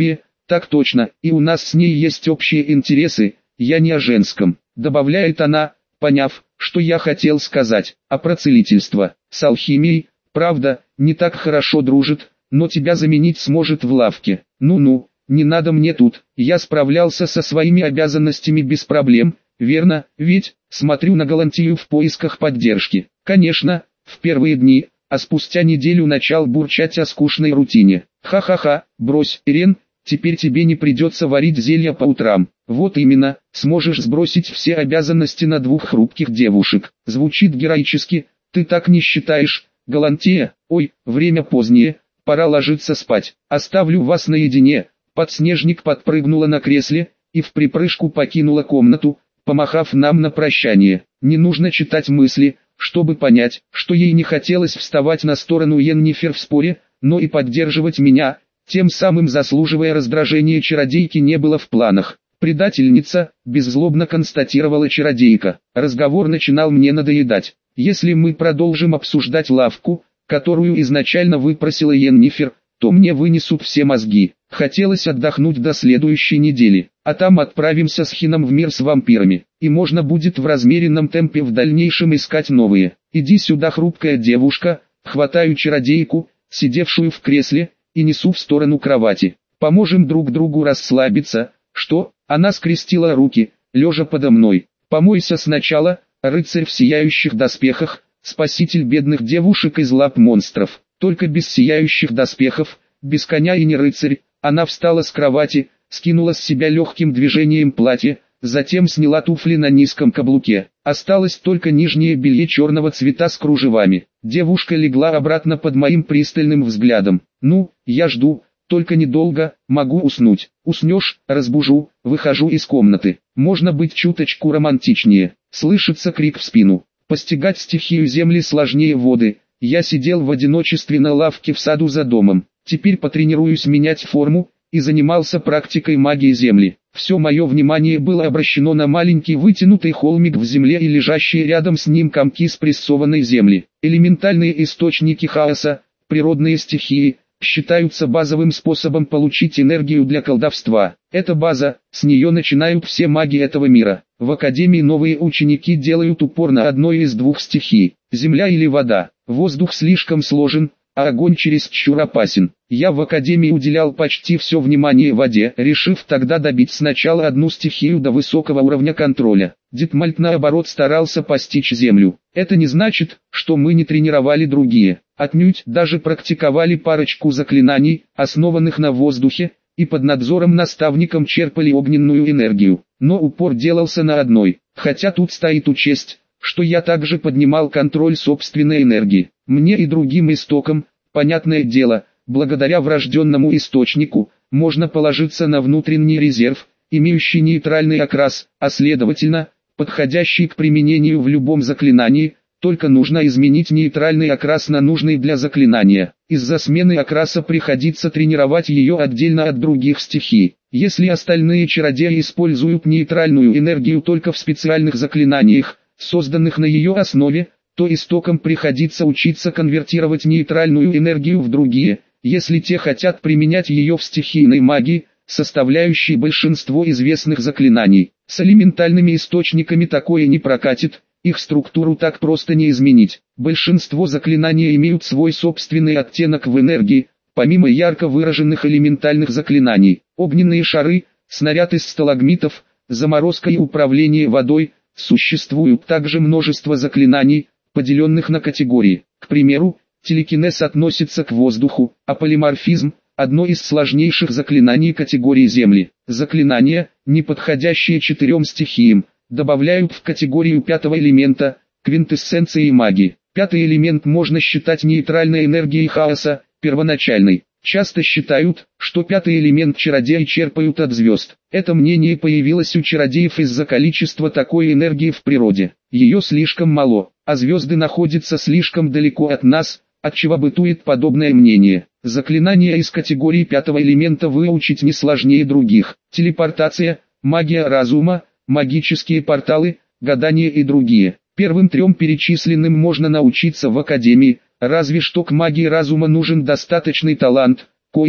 Так точно, и у нас с ней есть общие интересы, я не о женском, добавляет она, поняв, что я хотел сказать, а про целительство. С алхимией, правда, не так хорошо дружит, но тебя заменить сможет в лавке. Ну-ну, не надо мне тут, я справлялся со своими обязанностями без проблем, верно, ведь, смотрю на Галантию в поисках поддержки. Конечно, в первые дни, а спустя неделю начал бурчать о скучной рутине. Ха-ха-ха, брось, Ирен, теперь тебе не придется варить зелья по утрам. Вот именно, сможешь сбросить все обязанности на двух хрупких девушек. Звучит героически, ты так не считаешь, Галантия? Ой, время позднее, пора ложиться спать. Оставлю вас наедине. Подснежник подпрыгнула на кресле и в припрыжку покинула комнату, помахав нам на прощание. Не нужно читать мысли, чтобы понять, что ей не хотелось вставать на сторону Йеннифер в споре, но и поддерживать меня, тем самым заслуживая раздражения чародейки, не было в планах. «Предательница», – беззлобно констатировала чародейка. Разговор начинал мне надоедать. «Если мы продолжим обсуждать лавку, которую изначально выпросила Йеннифер, то мне вынесут все мозги. Хотелось отдохнуть до следующей недели, а там отправимся с Хином в мир с вампирами, и можно будет в размеренном темпе в дальнейшем искать новые. Иди сюда, хрупкая девушка», хватаю чародейку, сидевшую в кресле, и несу в сторону кровати. «Поможем друг другу расслабиться». «Что?» Она скрестила руки, лежа подо мной. «Помойся сначала, рыцарь в сияющих доспехах, спаситель бедных девушек из лап монстров». Только без сияющих доспехов, без коня и не рыцарь. Она встала с кровати, скинула с себя легким движением платье, затем сняла туфли на низком каблуке. Осталось только нижнее белье черного цвета с кружевами. Девушка легла обратно под моим пристальным взглядом. «Ну, я жду, только недолго, могу уснуть». «Уснешь, разбужу», выхожу из комнаты. Можно быть чуточку романтичнее. Слышится крик в спину. Постигать стихию земли сложнее воды. Я сидел в одиночестве на лавке в саду за домом. Теперь потренируюсь менять форму, и занимался практикой магии земли. Все мое внимание было обращено на маленький вытянутый холмик в земле и лежащие рядом с ним комки спрессованной земли. Элементальные источники хаоса, природные стихии, считаются базовым способом получить энергию для колдовства. Это база, с нее начинают все маги этого мира. В академии новые ученики делают упор на одной из двух стихий – земля или вода. Воздух слишком сложен, а огонь чересчур опасен. Я в академии уделял почти все внимание воде, решив тогда добить сначала одну стихию до высокого уровня контроля. Дитмальт наоборот старался постичь землю. Это не значит, что мы не тренировали другие. Отнюдь, даже практиковали парочку заклинаний, основанных на воздухе, и под надзором наставником черпали огненную энергию. Но упор делался на одной, хотя тут стоит учесть, что я также поднимал контроль собственной энергии. Мне и другим истокам, понятное дело, благодаря врожденному источнику, можно положиться на внутренний резерв, имеющий нейтральный окрас, а следовательно, подходящий к применению в любом заклинании, только нужно изменить нейтральный окрас на нужный для заклинания. Из-за смены окраса приходится тренировать ее отдельно от других стихий. Если остальные чародеи используют нейтральную энергию только в специальных заклинаниях, созданных на ее основе, то истокам приходится учиться конвертировать нейтральную энергию в другие, если те хотят применять ее в стихийной магии, составляющей большинство известных заклинаний. С элементальными источниками такое не прокатит, их структуру так просто не изменить. Большинство заклинаний имеют свой собственный оттенок в энергии, помимо ярко выраженных элементальных заклинаний. Огненные шары, снаряд из сталагмитов, заморозка и управление водой. Существует также множество заклинаний, поделенных на категории. К примеру, телекинез относится к воздуху, а полиморфизм – одно из сложнейших заклинаний категории Земли. Заклинания, не подходящие четырем стихиям, добавляют в категорию пятого элемента, квинтэссенции магии. Пятый элемент можно считать нейтральной энергией хаоса, первоначальной. Часто считают, что пятый элемент чародеи черпают от звезд. Это мнение появилось у чародеев из-за количества такой энергии в природе. Ее слишком мало, а звезды находятся слишком далеко от нас, отчего бытует подобное мнение. Заклинания из категории пятого элемента выучить не сложнее других. Телепортация, магия разума, магические порталы, гадание и другие. Первым трем перечисленным можно научиться в академии, разве что к магии разума нужен достаточный талант, коим,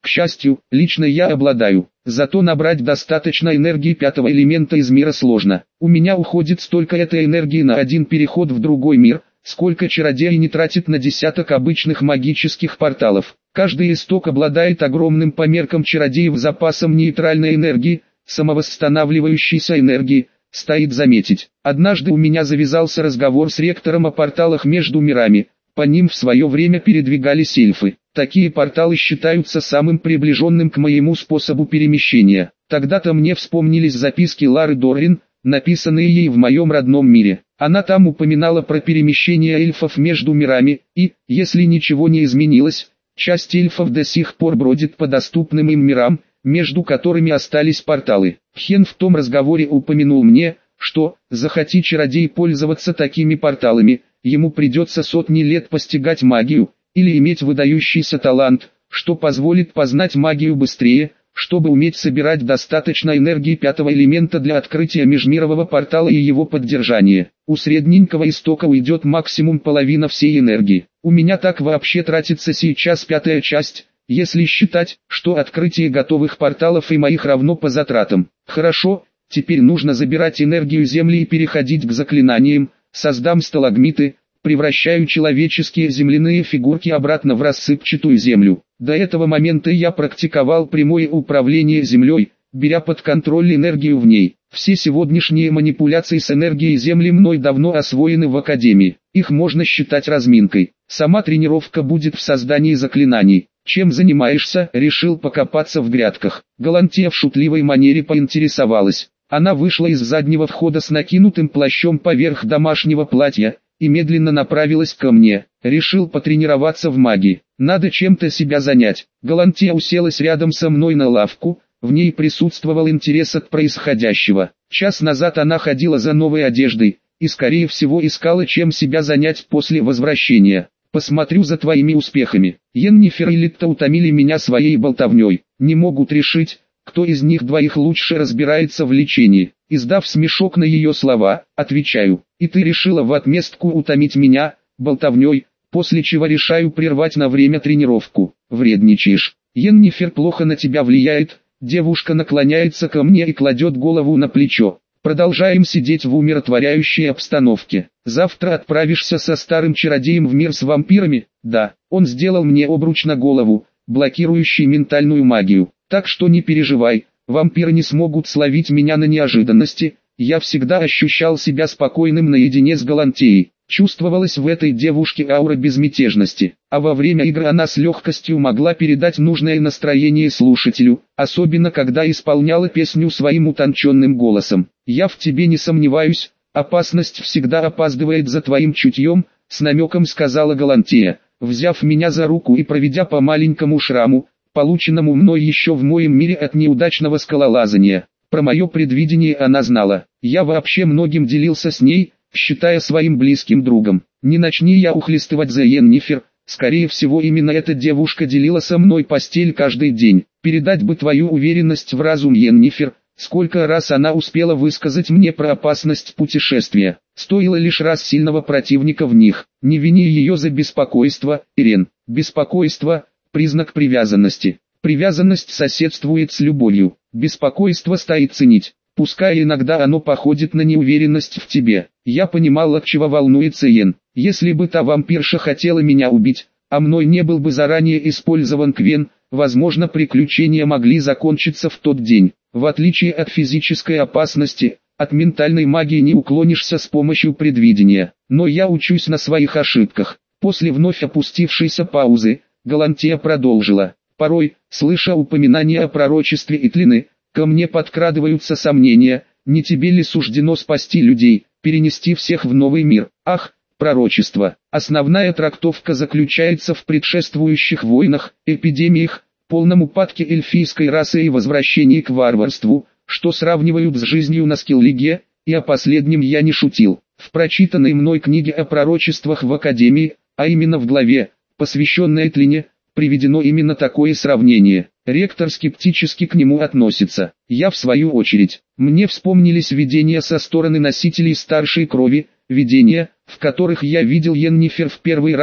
К счастью, лично я обладаю. Зато набрать достаточно энергии пятого элемента из мира сложно. У меня уходит столько этой энергии на один переход в другой мир, сколько чародей не тратит на десяток обычных магических порталов. Каждый исток обладает огромным по меркам чародеев запасом нейтральной энергии, самовосстанавливающейся энергии, стоит заметить. Однажды у меня завязался разговор с ректором о порталах между мирами, по ним в свое время передвигались эльфы. Такие порталы считаются самым приближенным к моему способу перемещения. Тогда-то мне вспомнились записки Лары Доррин, написанные ей в моем родном мире. Она там упоминала про перемещение эльфов между мирами, и, если ничего не изменилось, часть эльфов до сих пор бродит по доступным им мирам, между которыми остались порталы. Хен в том разговоре упомянул мне, что, захоти чародей пользоваться такими порталами, ему придется сотни лет постигать магию, или иметь выдающийся талант, что позволит познать магию быстрее, чтобы уметь собирать достаточно энергии пятого элемента для открытия межмирового портала и его поддержания. У средненького истока уйдет максимум половина всей энергии. У меня так вообще тратится сейчас пятая часть, если считать, что открытие готовых порталов и моих равно по затратам. Хорошо, теперь нужно забирать энергию Земли и переходить к заклинаниям. Создам сталагмиты, превращаю человеческие земляные фигурки обратно в рассыпчатую землю. До этого момента я практиковал прямое управление землей, беря под контроль энергию в ней. Все сегодняшние манипуляции с энергией Земли мной давно освоены в Академии. Их можно считать разминкой. Сама тренировка будет в создании заклинаний. Чем занимаешься? Решил покопаться в грядках. Галантия в шутливой манере поинтересовалась. Она вышла из заднего входа с накинутым плащом поверх домашнего платья и медленно направилась ко мне. Решил потренироваться в магии. Надо чем-то себя занять. Галантия уселась рядом со мной на лавку, в ней присутствовал интерес от происходящего. Час назад она ходила за новой одеждой и, скорее всего, искала чем себя занять после возвращения. Посмотрю за твоими успехами. Йеннифер и Литта утомили меня своей болтовней. Не могут решить, кто из них двоих лучше разбирается в лечении. Издав смешок на ее слова, отвечаю: и ты решила в отместку утомить меня болтовней, после чего решаю прервать на время тренировку. Вредничаешь. Йеннифер плохо на тебя влияет. Девушка наклоняется ко мне и кладет голову на плечо. Продолжаем сидеть в умиротворяющей обстановке. Завтра отправишься со старым чародеем в мир с вампирами? Да, он сделал мне обруч на голову, блокирующий ментальную магию. Так что не переживай, вампиры не смогут словить меня на неожиданности. Я всегда ощущал себя спокойным наедине с Галантией. Чувствовалась в этой девушке аура безмятежности, а во время игры она с легкостью могла передать нужное настроение слушателю, особенно когда исполняла песню своим утонченным голосом. «Я в тебе не сомневаюсь, опасность всегда опаздывает за твоим чутьем», — с намеком сказала Галантия, взяв меня за руку и проведя по маленькому шраму, полученному мной еще в моем мире от неудачного скалолазания. Про мое предвидение она знала. Я вообще многим делился с ней, считая своим близким другом. Не начни я ухлестывать за Йеннифер, скорее всего именно эта девушка делила со мной постель каждый день. Передать бы твою уверенность в разум Йеннифер, сколько раз она успела высказать мне про опасность путешествия. Стоило лишь раз сильного противника в них. Не вини ее за беспокойство, Ирен. Беспокойство – признак привязанности. Привязанность соседствует с любовью. Беспокойство стоит ценить. Пускай иногда оно походит на неуверенность в тебе. Я понимал, от чего волнуется Йен. Если бы та вампирша хотела меня убить, а мной не был бы заранее использован Квен, возможно, приключения могли закончиться в тот день. В отличие от физической опасности, от ментальной магии не уклонишься с помощью предвидения. Но я учусь на своих ошибках. После вновь опустившейся паузы, Галантия продолжила. Порой, слыша упоминания о пророчестве Итлины, ко мне подкрадываются сомнения, не тебе ли суждено спасти людей, перенести всех в новый мир. Ах, пророчество. Основная трактовка заключается в предшествующих войнах, эпидемиях, полном упадке эльфийской расы и возвращении к варварству, что сравнивают с жизнью на Скиллиге, и о последнем я не шутил. В прочитанной мной книге о пророчествах в Академии, а именно в главе, посвященной Итлине, приведено именно такое сравнение. Ректор скептически к нему относится. Я в свою очередь. Мне вспомнились видения со стороны носителей старшей крови, видения, в которых я видел Йеннифер в первый раз,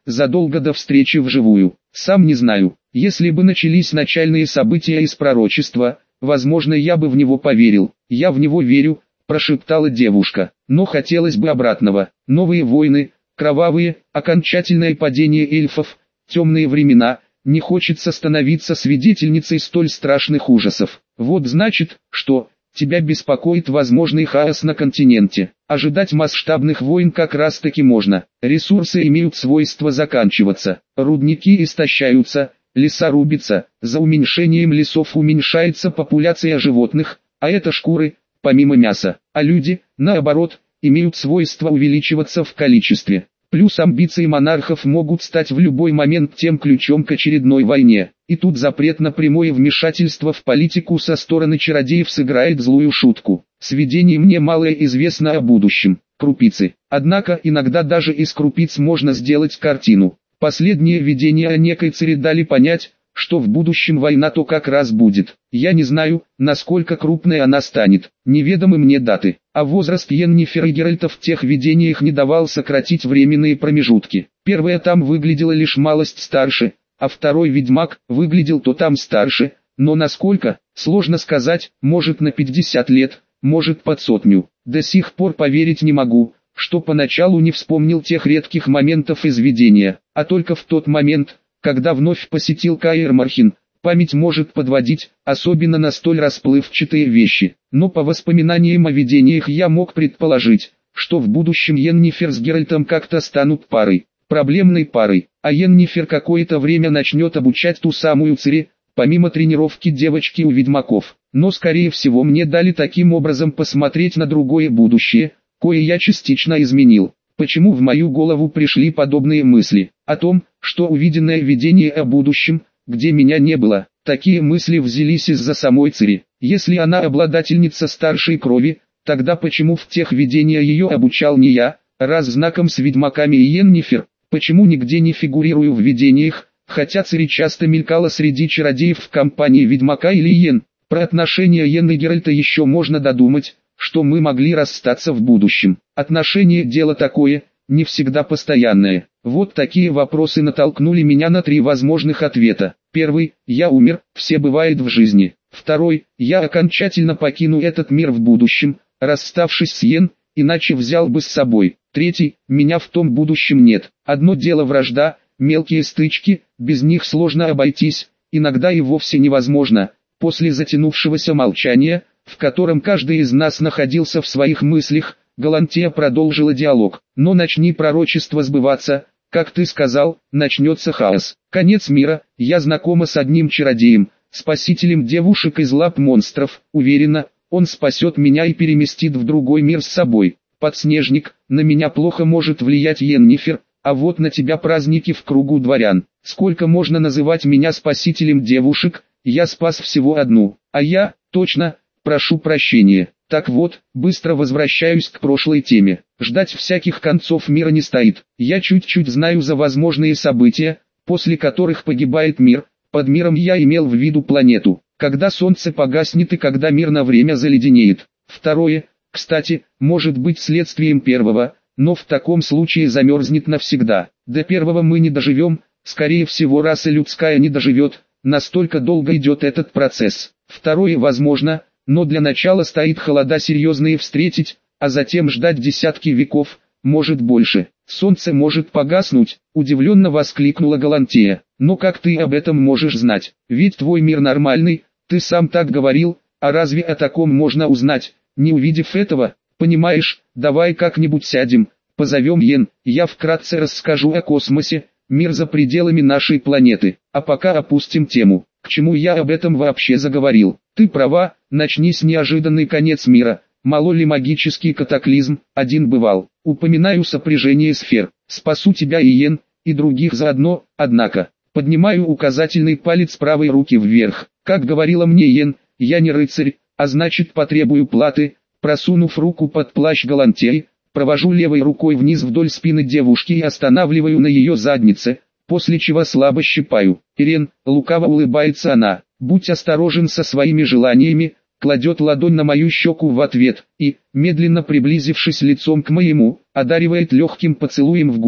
задолго до встречи вживую. Сам не знаю, если бы начались начальные события из пророчества, возможно, я бы в него поверил. Я в него верю, прошептала девушка, но хотелось бы обратного. Новые войны, кровавые, окончательное падение эльфов, темные времена. Не хочется становиться свидетельницей столь страшных ужасов. Вот значит, что тебя беспокоит возможный хаос на континенте. Ожидать масштабных войн как раз таки можно. Ресурсы имеют свойство заканчиваться. Рудники истощаются, леса рубятся. За уменьшением лесов уменьшается популяция животных, а это шкуры, помимо мяса. А люди, наоборот, имеют свойство увеличиваться в количестве. Плюс амбиции монархов могут стать в любой момент тем ключом к очередной войне. И тут запрет на прямое вмешательство в политику со стороны чародеев сыграет злую шутку. Сведений мне мало известно о будущем. Крупицы. Однако иногда даже из крупиц можно сделать картину. Последние видения о некой царе дали понять, что в будущем война то как раз будет. Я не знаю, насколько крупной она станет, неведомы мне даты, а возраст Йеннифер и Геральта в тех видениях не давал сократить временные промежутки. Первая там выглядела лишь малость старше, а второй ведьмак выглядел то там старше, но насколько, сложно сказать, может на пятьдесят лет, может под сотню. До сих пор поверить не могу, что поначалу не вспомнил тех редких моментов из видения, а только в тот момент, когда вновь посетил Каэр Мархин, память может подводить, особенно на столь расплывчатые вещи. Но по воспоминаниям о видениях я мог предположить, что в будущем Йеннифер с Геральтом как-то станут парой, проблемной парой, а Йеннифер какое-то время начнет обучать ту самую Цири, помимо тренировки девочки у ведьмаков. Но скорее всего мне дали таким образом посмотреть на другое будущее, кое я частично изменил. Почему в мою голову пришли подобные мысли? О том, что увиденное видение о будущем, где меня не было, такие мысли взялись из-за самой Цири. Если она обладательница старшей крови, тогда почему в тех видениях ее обучал не я, раз знаком с ведьмаками и Йеннифер, почему нигде не фигурирую в видениях, хотя Цири часто мелькала среди чародеев в компании ведьмака или Йен. Про отношения Йен и Геральта еще можно додумать, что мы могли расстаться в будущем. Отношения – дело такое, не всегда постоянное. Вот такие вопросы натолкнули меня на три возможных ответа. Первый – я умер, все бывает в жизни. Второй – я окончательно покину этот мир в будущем, расставшись с Йен, иначе взял бы с собой. Третий – меня в том будущем нет. Одно дело вражда, мелкие стычки, без них сложно обойтись, иногда и вовсе невозможно. После затянувшегося молчания, в котором каждый из нас находился в своих мыслях, Галантия продолжила диалог. Но начни пророчество сбываться, как ты сказал, начнется хаос. Конец мира. Я знакома с одним чародеем, спасителем девушек из лап монстров. Уверена, он спасет меня и переместит в другой мир с собой. Подснежник, на меня плохо может влиять Йеннифер, а вот на тебя праздники в кругу дворян. Сколько можно называть меня спасителем девушек? Я спас всего одну, а я, точно, прошу прощения. Так вот, быстро возвращаюсь к прошлой теме. Ждать всяких концов мира не стоит. Я чуть-чуть знаю за возможные события, после которых погибает мир. Под миром я имел в виду планету. Когда солнце погаснет и когда мир на время заледенеет. Второе, кстати, может быть следствием первого, но в таком случае замерзнет навсегда. До первого мы не доживем, скорее всего раса людская не доживет. Настолько долго идет этот процесс. Второе возможно, но для начала стоит холода серьезные встретить, а затем ждать десятки веков, может больше. Солнце может погаснуть, удивленно воскликнула Галантия. Но как ты об этом можешь знать? Ведь твой мир нормальный, ты сам так говорил, а разве о таком можно узнать, не увидев этого? Понимаешь, давай как-нибудь сядем, позовем Йен, я вкратце расскажу о космосе, мир за пределами нашей планеты, а пока опустим тему. К чему я об этом вообще заговорил? Ты права, начни с неожиданный конец мира. Мало ли магический катаклизм, один бывал. Упоминаю сопряжение сфер. Спасу тебя и Йен, и других заодно, однако. Поднимаю указательный палец правой руки вверх. Как говорила мне Йен, я не рыцарь, а значит потребую платы. Просунув руку под плащ Галантии, провожу левой рукой вниз вдоль спины девушки и останавливаю на ее заднице, после чего слабо щипаю. Ирен, лукаво улыбается она, будь осторожен со своими желаниями, кладет ладонь на мою щеку в ответ и, медленно приблизившись лицом к моему, одаривает легким поцелуем в губы.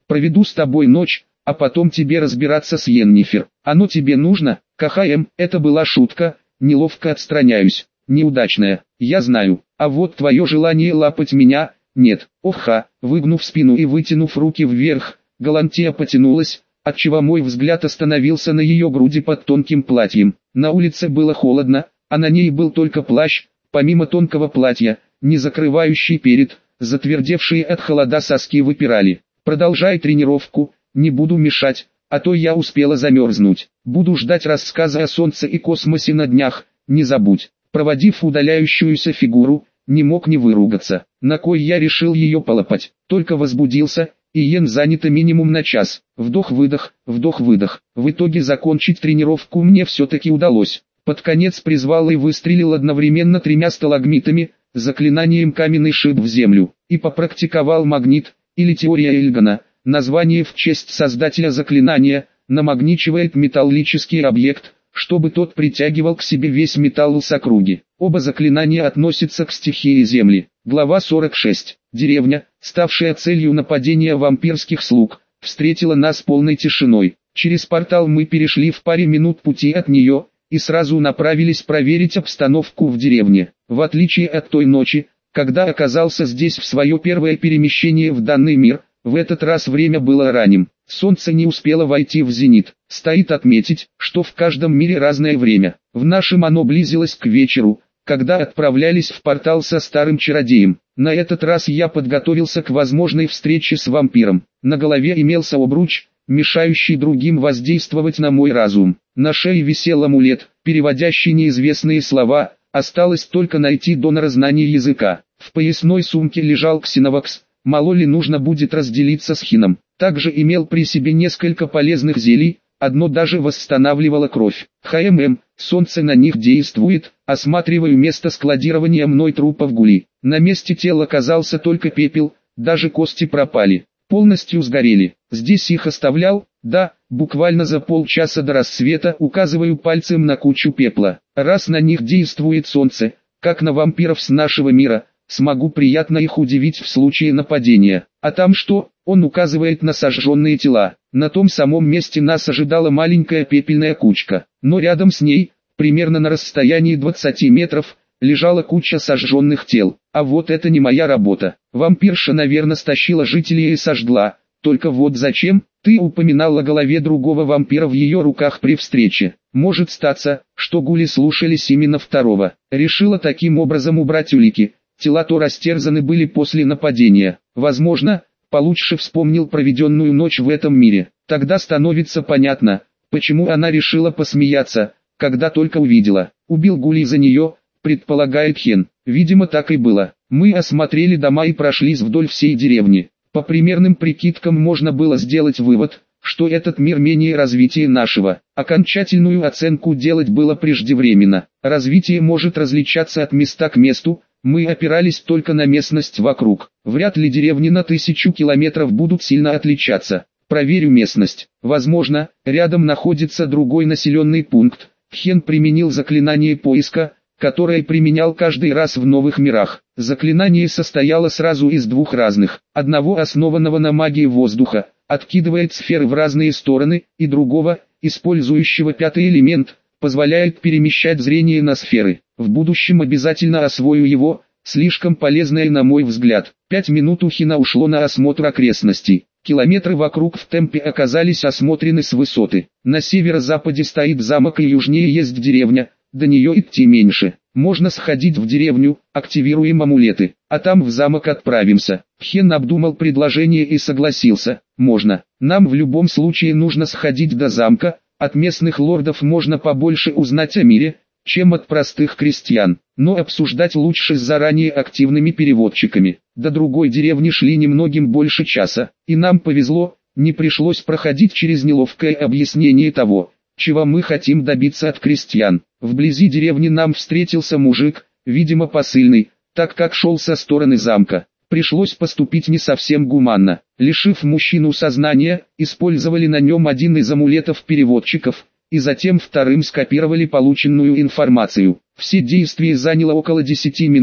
Проведу с тобой ночь, а потом тебе разбираться с Йеннифер. Оно тебе нужно? КХМ, это была шутка, неловко отстраняюсь. Неудачная, я знаю, а вот твое желание лапать меня, нет. Оха, выгнув спину и вытянув руки вверх, Галантия потянулась, отчего мой взгляд остановился на ее груди под тонким платьем. На улице было холодно, а на ней был только плащ, помимо тонкого платья, не закрывающий перед, затвердевшие от холода соски выпирали. Продолжай тренировку, не буду мешать, а то я успела замерзнуть. Буду ждать рассказа о солнце и космосе на днях, не забудь. Проводив удаляющуюся фигуру, не мог не выругаться. На кой я решил ее полопать? Только возбудился, и Йен занято минимум на час. Вдох-выдох, вдох-выдох. В итоге закончить тренировку мне все-таки удалось. Под конец призвал и выстрелил одновременно тремя сталагмитами, заклинанием каменный шип в землю, и попрактиковал магнит, или теория Эльгана, название в честь создателя заклинания, намагничивает металлический объект, чтобы тот притягивал к себе весь металл с округи. Оба заклинания относятся к стихии земли. Глава сорок шесть. Деревня, ставшая целью нападения вампирских слуг, встретила нас полной тишиной. Через портал мы перешли в паре минут пути от нее, и сразу направились проверить обстановку в деревне. В отличие от той ночи, когда оказался здесь в свое первое перемещение в данный мир, в этот раз время было ранним. Солнце не успело войти в зенит. Стоит отметить, что в каждом мире разное время. В нашем оно близилось к вечеру, когда отправлялись в портал со старым чародеем. На этот раз я подготовился к возможной встрече с вампиром. На голове имелся обруч, мешающий другим воздействовать на мой разум. На шее висел амулет, переводящий неизвестные слова, осталось только найти донора знаний языка. В поясной сумке лежал ксеновакс, мало ли нужно будет разделиться с Хином. Также имел при себе несколько полезных зелий, одно даже восстанавливало кровь. ХММ, солнце на них действует, осматриваю место складирования мной трупов гули. На месте тела оказался только пепел, даже кости пропали, полностью сгорели. Здесь их оставлял, да, буквально за полчаса до рассвета, указываю пальцем на кучу пепла. Раз на них действует солнце, как на вампиров с нашего мира, смогу приятно их удивить в случае нападения. А там что? Он указывает на сожженные тела. На том самом месте нас ожидала маленькая пепельная кучка, но рядом с ней, примерно на расстоянии двадцати метров, лежала куча сожженных тел. А вот это не моя работа. Вампирша, наверное, стащила жителей и сожгла. Только вот зачем? Ты упоминал о голове другого вампира в ее руках при встрече. Может статься, что гули слушались именно второго. Решила таким образом убрать улики. Тела то растерзаны были после нападения. Возможно, получше вспомнил проведенную ночь в этом мире. Тогда становится понятно, почему она решила посмеяться, когда только увидела. Убил гули за нее, предполагает Хен. Видимо, так и было. Мы осмотрели дома и прошлись вдоль всей деревни. По примерным прикидкам можно было сделать вывод, что этот мир менее развития нашего. Окончательную оценку делать было преждевременно. Развитие может различаться от места к месту. Мы опирались только на местность вокруг. Вряд ли деревни на тысячу километров будут сильно отличаться. Проверю местность. Возможно, рядом находится другой населенный пункт. Хен применил заклинание поиска, которое применял каждый раз в новых мирах. Заклинание состояло сразу из двух разных. Одного, основанного на магии воздуха, откидывает сферы в разные стороны, и другого, использующего пятый элемент, позволяет перемещать зрение на сферы. В будущем обязательно освою его, слишком полезное на мой взгляд. Пять минут у Хина ушло на осмотр окрестностей. Километры вокруг в темпе оказались осмотрены с высоты. На северо-западе стоит замок и южнее есть деревня, до нее идти меньше. Можно сходить в деревню, активируем амулеты, а там в замок отправимся. Хен обдумал предложение и согласился. Можно. Нам в любом случае нужно сходить до замка, от местных лордов можно побольше узнать о мире, чем от простых крестьян, но обсуждать лучше с заранее активными переводчиками. До другой деревни шли немногим больше часа, и нам повезло, не пришлось проходить через неловкое объяснение того, чего мы хотим добиться от крестьян. Вблизи деревни нам встретился мужик, видимо посыльный, так как шел со стороны замка. Пришлось поступить не совсем гуманно. Лишив мужчину сознания, использовали на нем один из амулетов переводчиков, и затем вторым скопировали полученную информацию. Все действия заняло около десяти минут,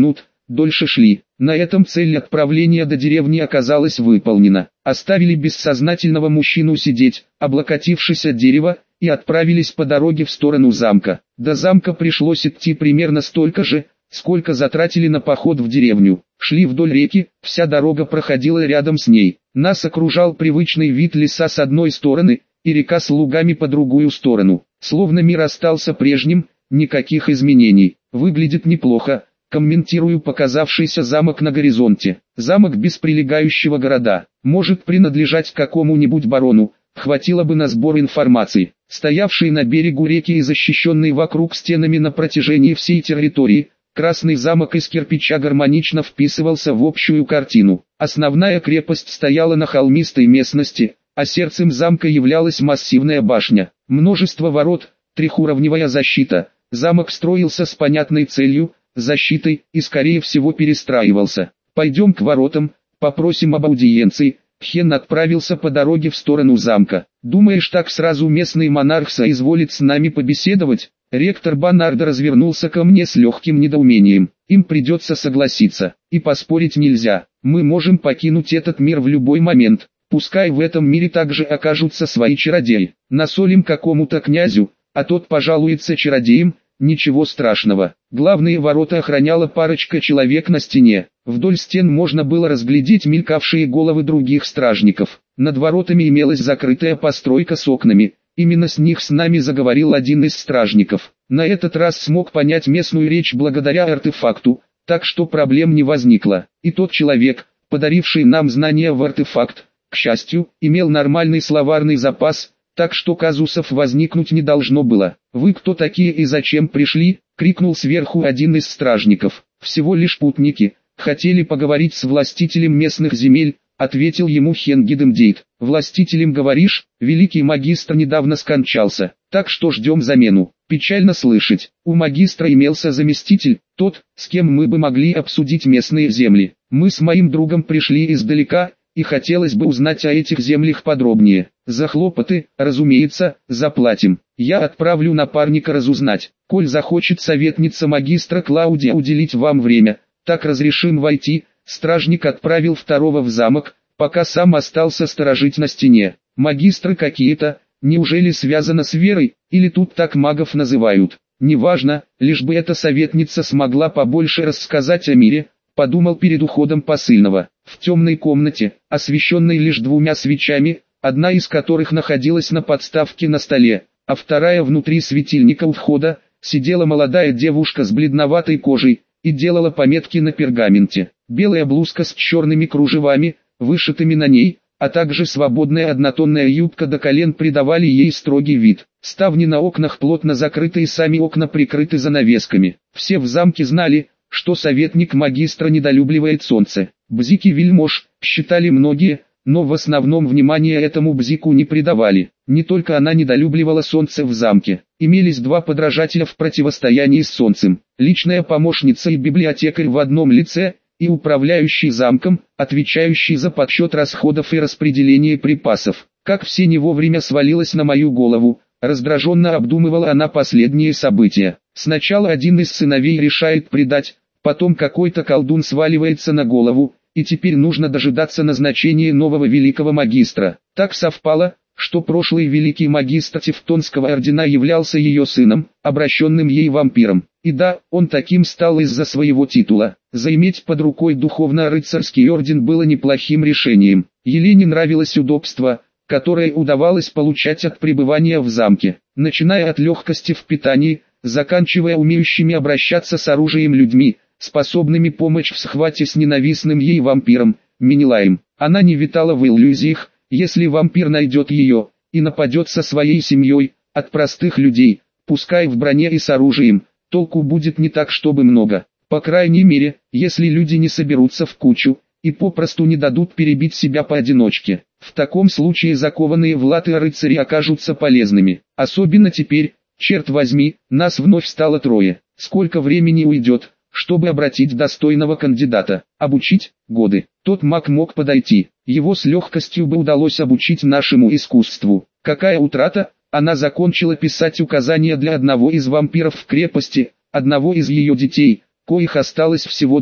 дольше шли. На этом цель отправления до деревни оказалась выполнена. Оставили бессознательного мужчину сидеть, облокотившись от дерева, и отправились по дороге в сторону замка. До замка пришлось идти примерно столько же, сколько затратили на поход в деревню. Шли вдоль реки, вся дорога проходила рядом с ней. Нас окружал привычный вид леса с одной стороны, и река с лугами по другую сторону. Словно мир остался прежним, никаких изменений. Выглядит неплохо, комментирую показавшийся замок на горизонте. Замок без прилегающего города, может принадлежать какому-нибудь барону, хватило бы на сбор информации. Стоявший на берегу реки и защищенный вокруг стенами на протяжении всей территории, Красный замок из кирпича гармонично вписывался в общую картину. Основная крепость стояла на холмистой местности, а сердцем замка являлась массивная башня. Множество ворот, трехуровневая защита. Замок строился с понятной целью, защитой, и скорее всего перестраивался. «Пойдем к воротам, попросим об аудиенции». Хен отправился по дороге в сторону замка. «Думаешь, так сразу местный монарх соизволит с нами побеседовать?» Ректор Банарда развернулся ко мне с легким недоумением. «Им придется согласиться, и поспорить нельзя. Мы можем покинуть этот мир в любой момент. Пускай в этом мире также окажутся свои чародеи. Насолим какому-то князю, а тот пожалуется чародеям, ничего страшного». Главные ворота охраняла парочка человек на стене. Вдоль стен можно было разглядеть мелькавшие головы других стражников. Над воротами имелась закрытая постройка с окнами. Именно с них с нами заговорил один из стражников. На этот раз смог понять местную речь благодаря артефакту, так что проблем не возникло. И тот человек, подаривший нам знания в артефакт, к счастью, имел нормальный словарный запас, так что казусов возникнуть не должно было. «Вы кто такие и зачем пришли?» — крикнул сверху один из стражников. «Всего лишь путники, хотели поговорить с властителем местных земель», — ответил ему Хен Гидемдейт. «Властителем говоришь? Великий магистр недавно скончался, так что ждем замену». Печально слышать. У магистра имелся заместитель, тот, с кем мы бы могли обсудить местные земли. Мы с моим другом пришли издалека, и хотелось бы узнать о этих землях подробнее. За хлопоты, разумеется, заплатим. Я отправлю напарника разузнать. Коль захочет советница магистра Клаудия уделить вам время, так разрешим войти. Стражник отправил второго в замок, пока сам остался сторожить на стене. Магистры какие-то, неужели связано с верой, или тут так магов называют? Неважно, лишь бы эта советница смогла побольше рассказать о мире, подумал перед уходом посыльного. В темной комнате, освещенной лишь двумя свечами, одна из которых находилась на подставке на столе, а вторая внутри светильника у входа, сидела молодая девушка с бледноватой кожей и делала пометки на пергаменте. Белая блузка с черными кружевами, вышитыми на ней, а также свободная однотонная юбка до колен придавали ей строгий вид. Ставни на окнах плотно закрыты и сами окна прикрыты занавесками. Все в замке знали, что советник магистра недолюбливает солнце. Бзики вельмож, считали многие, но в основном внимания этому бзику не придавали. Не только она недолюбливала солнце в замке. Имелись два подражателя в противостоянии с солнцем. Личная помощница и библиотекарь в одном лице, и управляющий замком, отвечающий за подсчет расходов и распределение припасов. Как все не вовремя свалилось на мою голову, раздраженно обдумывала она последние события. Сначала один из сыновей решает предать, потом какой-то колдун сваливается на голову, и теперь нужно дожидаться назначения нового великого магистра. Так совпало, что прошлый великий магистр Тевтонского ордена являлся ее сыном, обращенным ей вампиром. И да, он таким стал из-за своего титула. Заиметь под рукой духовно-рыцарский орден было неплохим решением. Елене нравилось удобство, которое удавалось получать от пребывания в замке, начиная от легкости в питании, заканчивая умеющими обращаться с оружием людьми, способными помочь в схвате с ненавистным ей вампиром, Менелаем. Она не витала в иллюзиях, если вампир найдет ее, и нападет со своей семьей, от простых людей, пускай в броне и с оружием, толку будет не так чтобы много. По крайней мере, если люди не соберутся в кучу, и попросту не дадут перебить себя поодиночке. В таком случае закованные в латы рыцари окажутся полезными. Особенно теперь, черт возьми, нас вновь стало трое. Сколько времени уйдет, чтобы обратить достойного кандидата? Обучить? Годы. Тот маг мог подойти. Его с легкостью бы удалось обучить нашему искусству. Какая утрата? Она закончила писать указания для одного из вампиров в крепости, одного из ее детей, коих осталось всего два.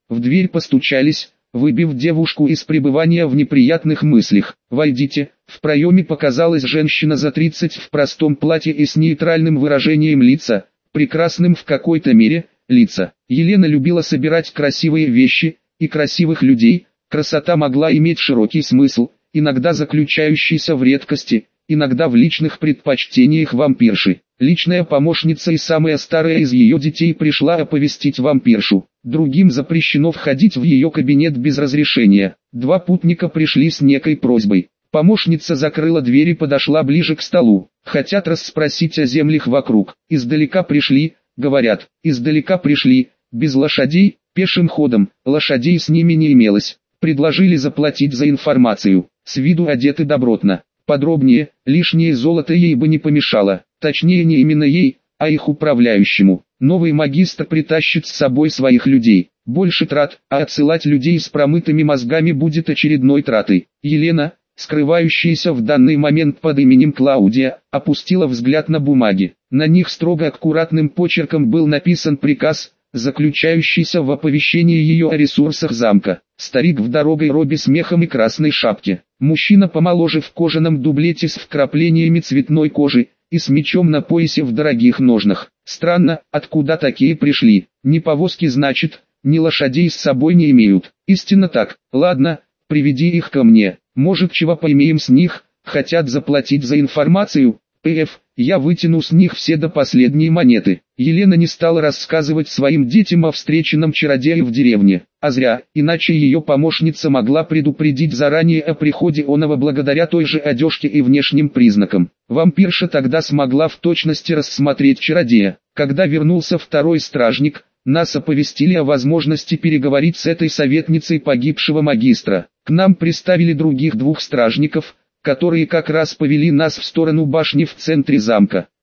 В дверь постучались, выбив девушку из пребывания в неприятных мыслях. «Войдите». В проеме показалась женщина за тридцать в простом платье и с нейтральным выражением лица, прекрасным в какой-то мере, лица. Елена любила собирать красивые вещи и красивых людей. Красота могла иметь широкий смысл, иногда заключающийся в редкости, иногда в личных предпочтениях вампирши. Личная помощница и самая старая из ее детей пришла оповестить вампиршу. Другим запрещено входить в ее кабинет без разрешения. Два путника пришли с некой просьбой. Помощница закрыла дверь и подошла ближе к столу. Хотят расспросить о землях вокруг. Издалека пришли, говорят, издалека пришли, без лошадей, пешим ходом, лошадей с ними не имелось. Предложили заплатить за информацию. С виду одеты добротно. Подробнее, лишнее золото ей бы не помешало. Точнее, не именно ей, а их управляющему. Новый магистр притащит с собой своих людей. Больше трат, а отсылать людей с промытыми мозгами будет очередной тратой. Елена, скрывающаяся в данный момент под именем Клаудия, опустила взгляд на бумаги. На них строго аккуратным почерком был написан приказ, заключающийся в оповещении ее о ресурсах замка. Старик в дорогой робе с мехом и красной шапке. Мужчина помоложе в кожаном дублете с вкраплениями цветной кожи и с мечом на поясе в дорогих ножнах. Странно, откуда такие пришли. Ни повозки, значит, ни лошадей с собой не имеют. Истинно так. Ладно, приведи их ко мне. Может, чего поимеем с них, хотят заплатить за информацию? Пф, я вытяну с них все до последней монеты. Елена не стала рассказывать своим детям о встреченном чародее в деревне. А зря, иначе ее помощница могла предупредить заранее о приходе оного благодаря той же одежке и внешним признакам. Вампирша тогда смогла в точности рассмотреть чародея. Когда вернулся второй стражник, нас оповестили о возможности переговорить с этой советницей погибшего магистра. К нам приставили других двух стражников, которые как раз повели нас в сторону башни в центре замка.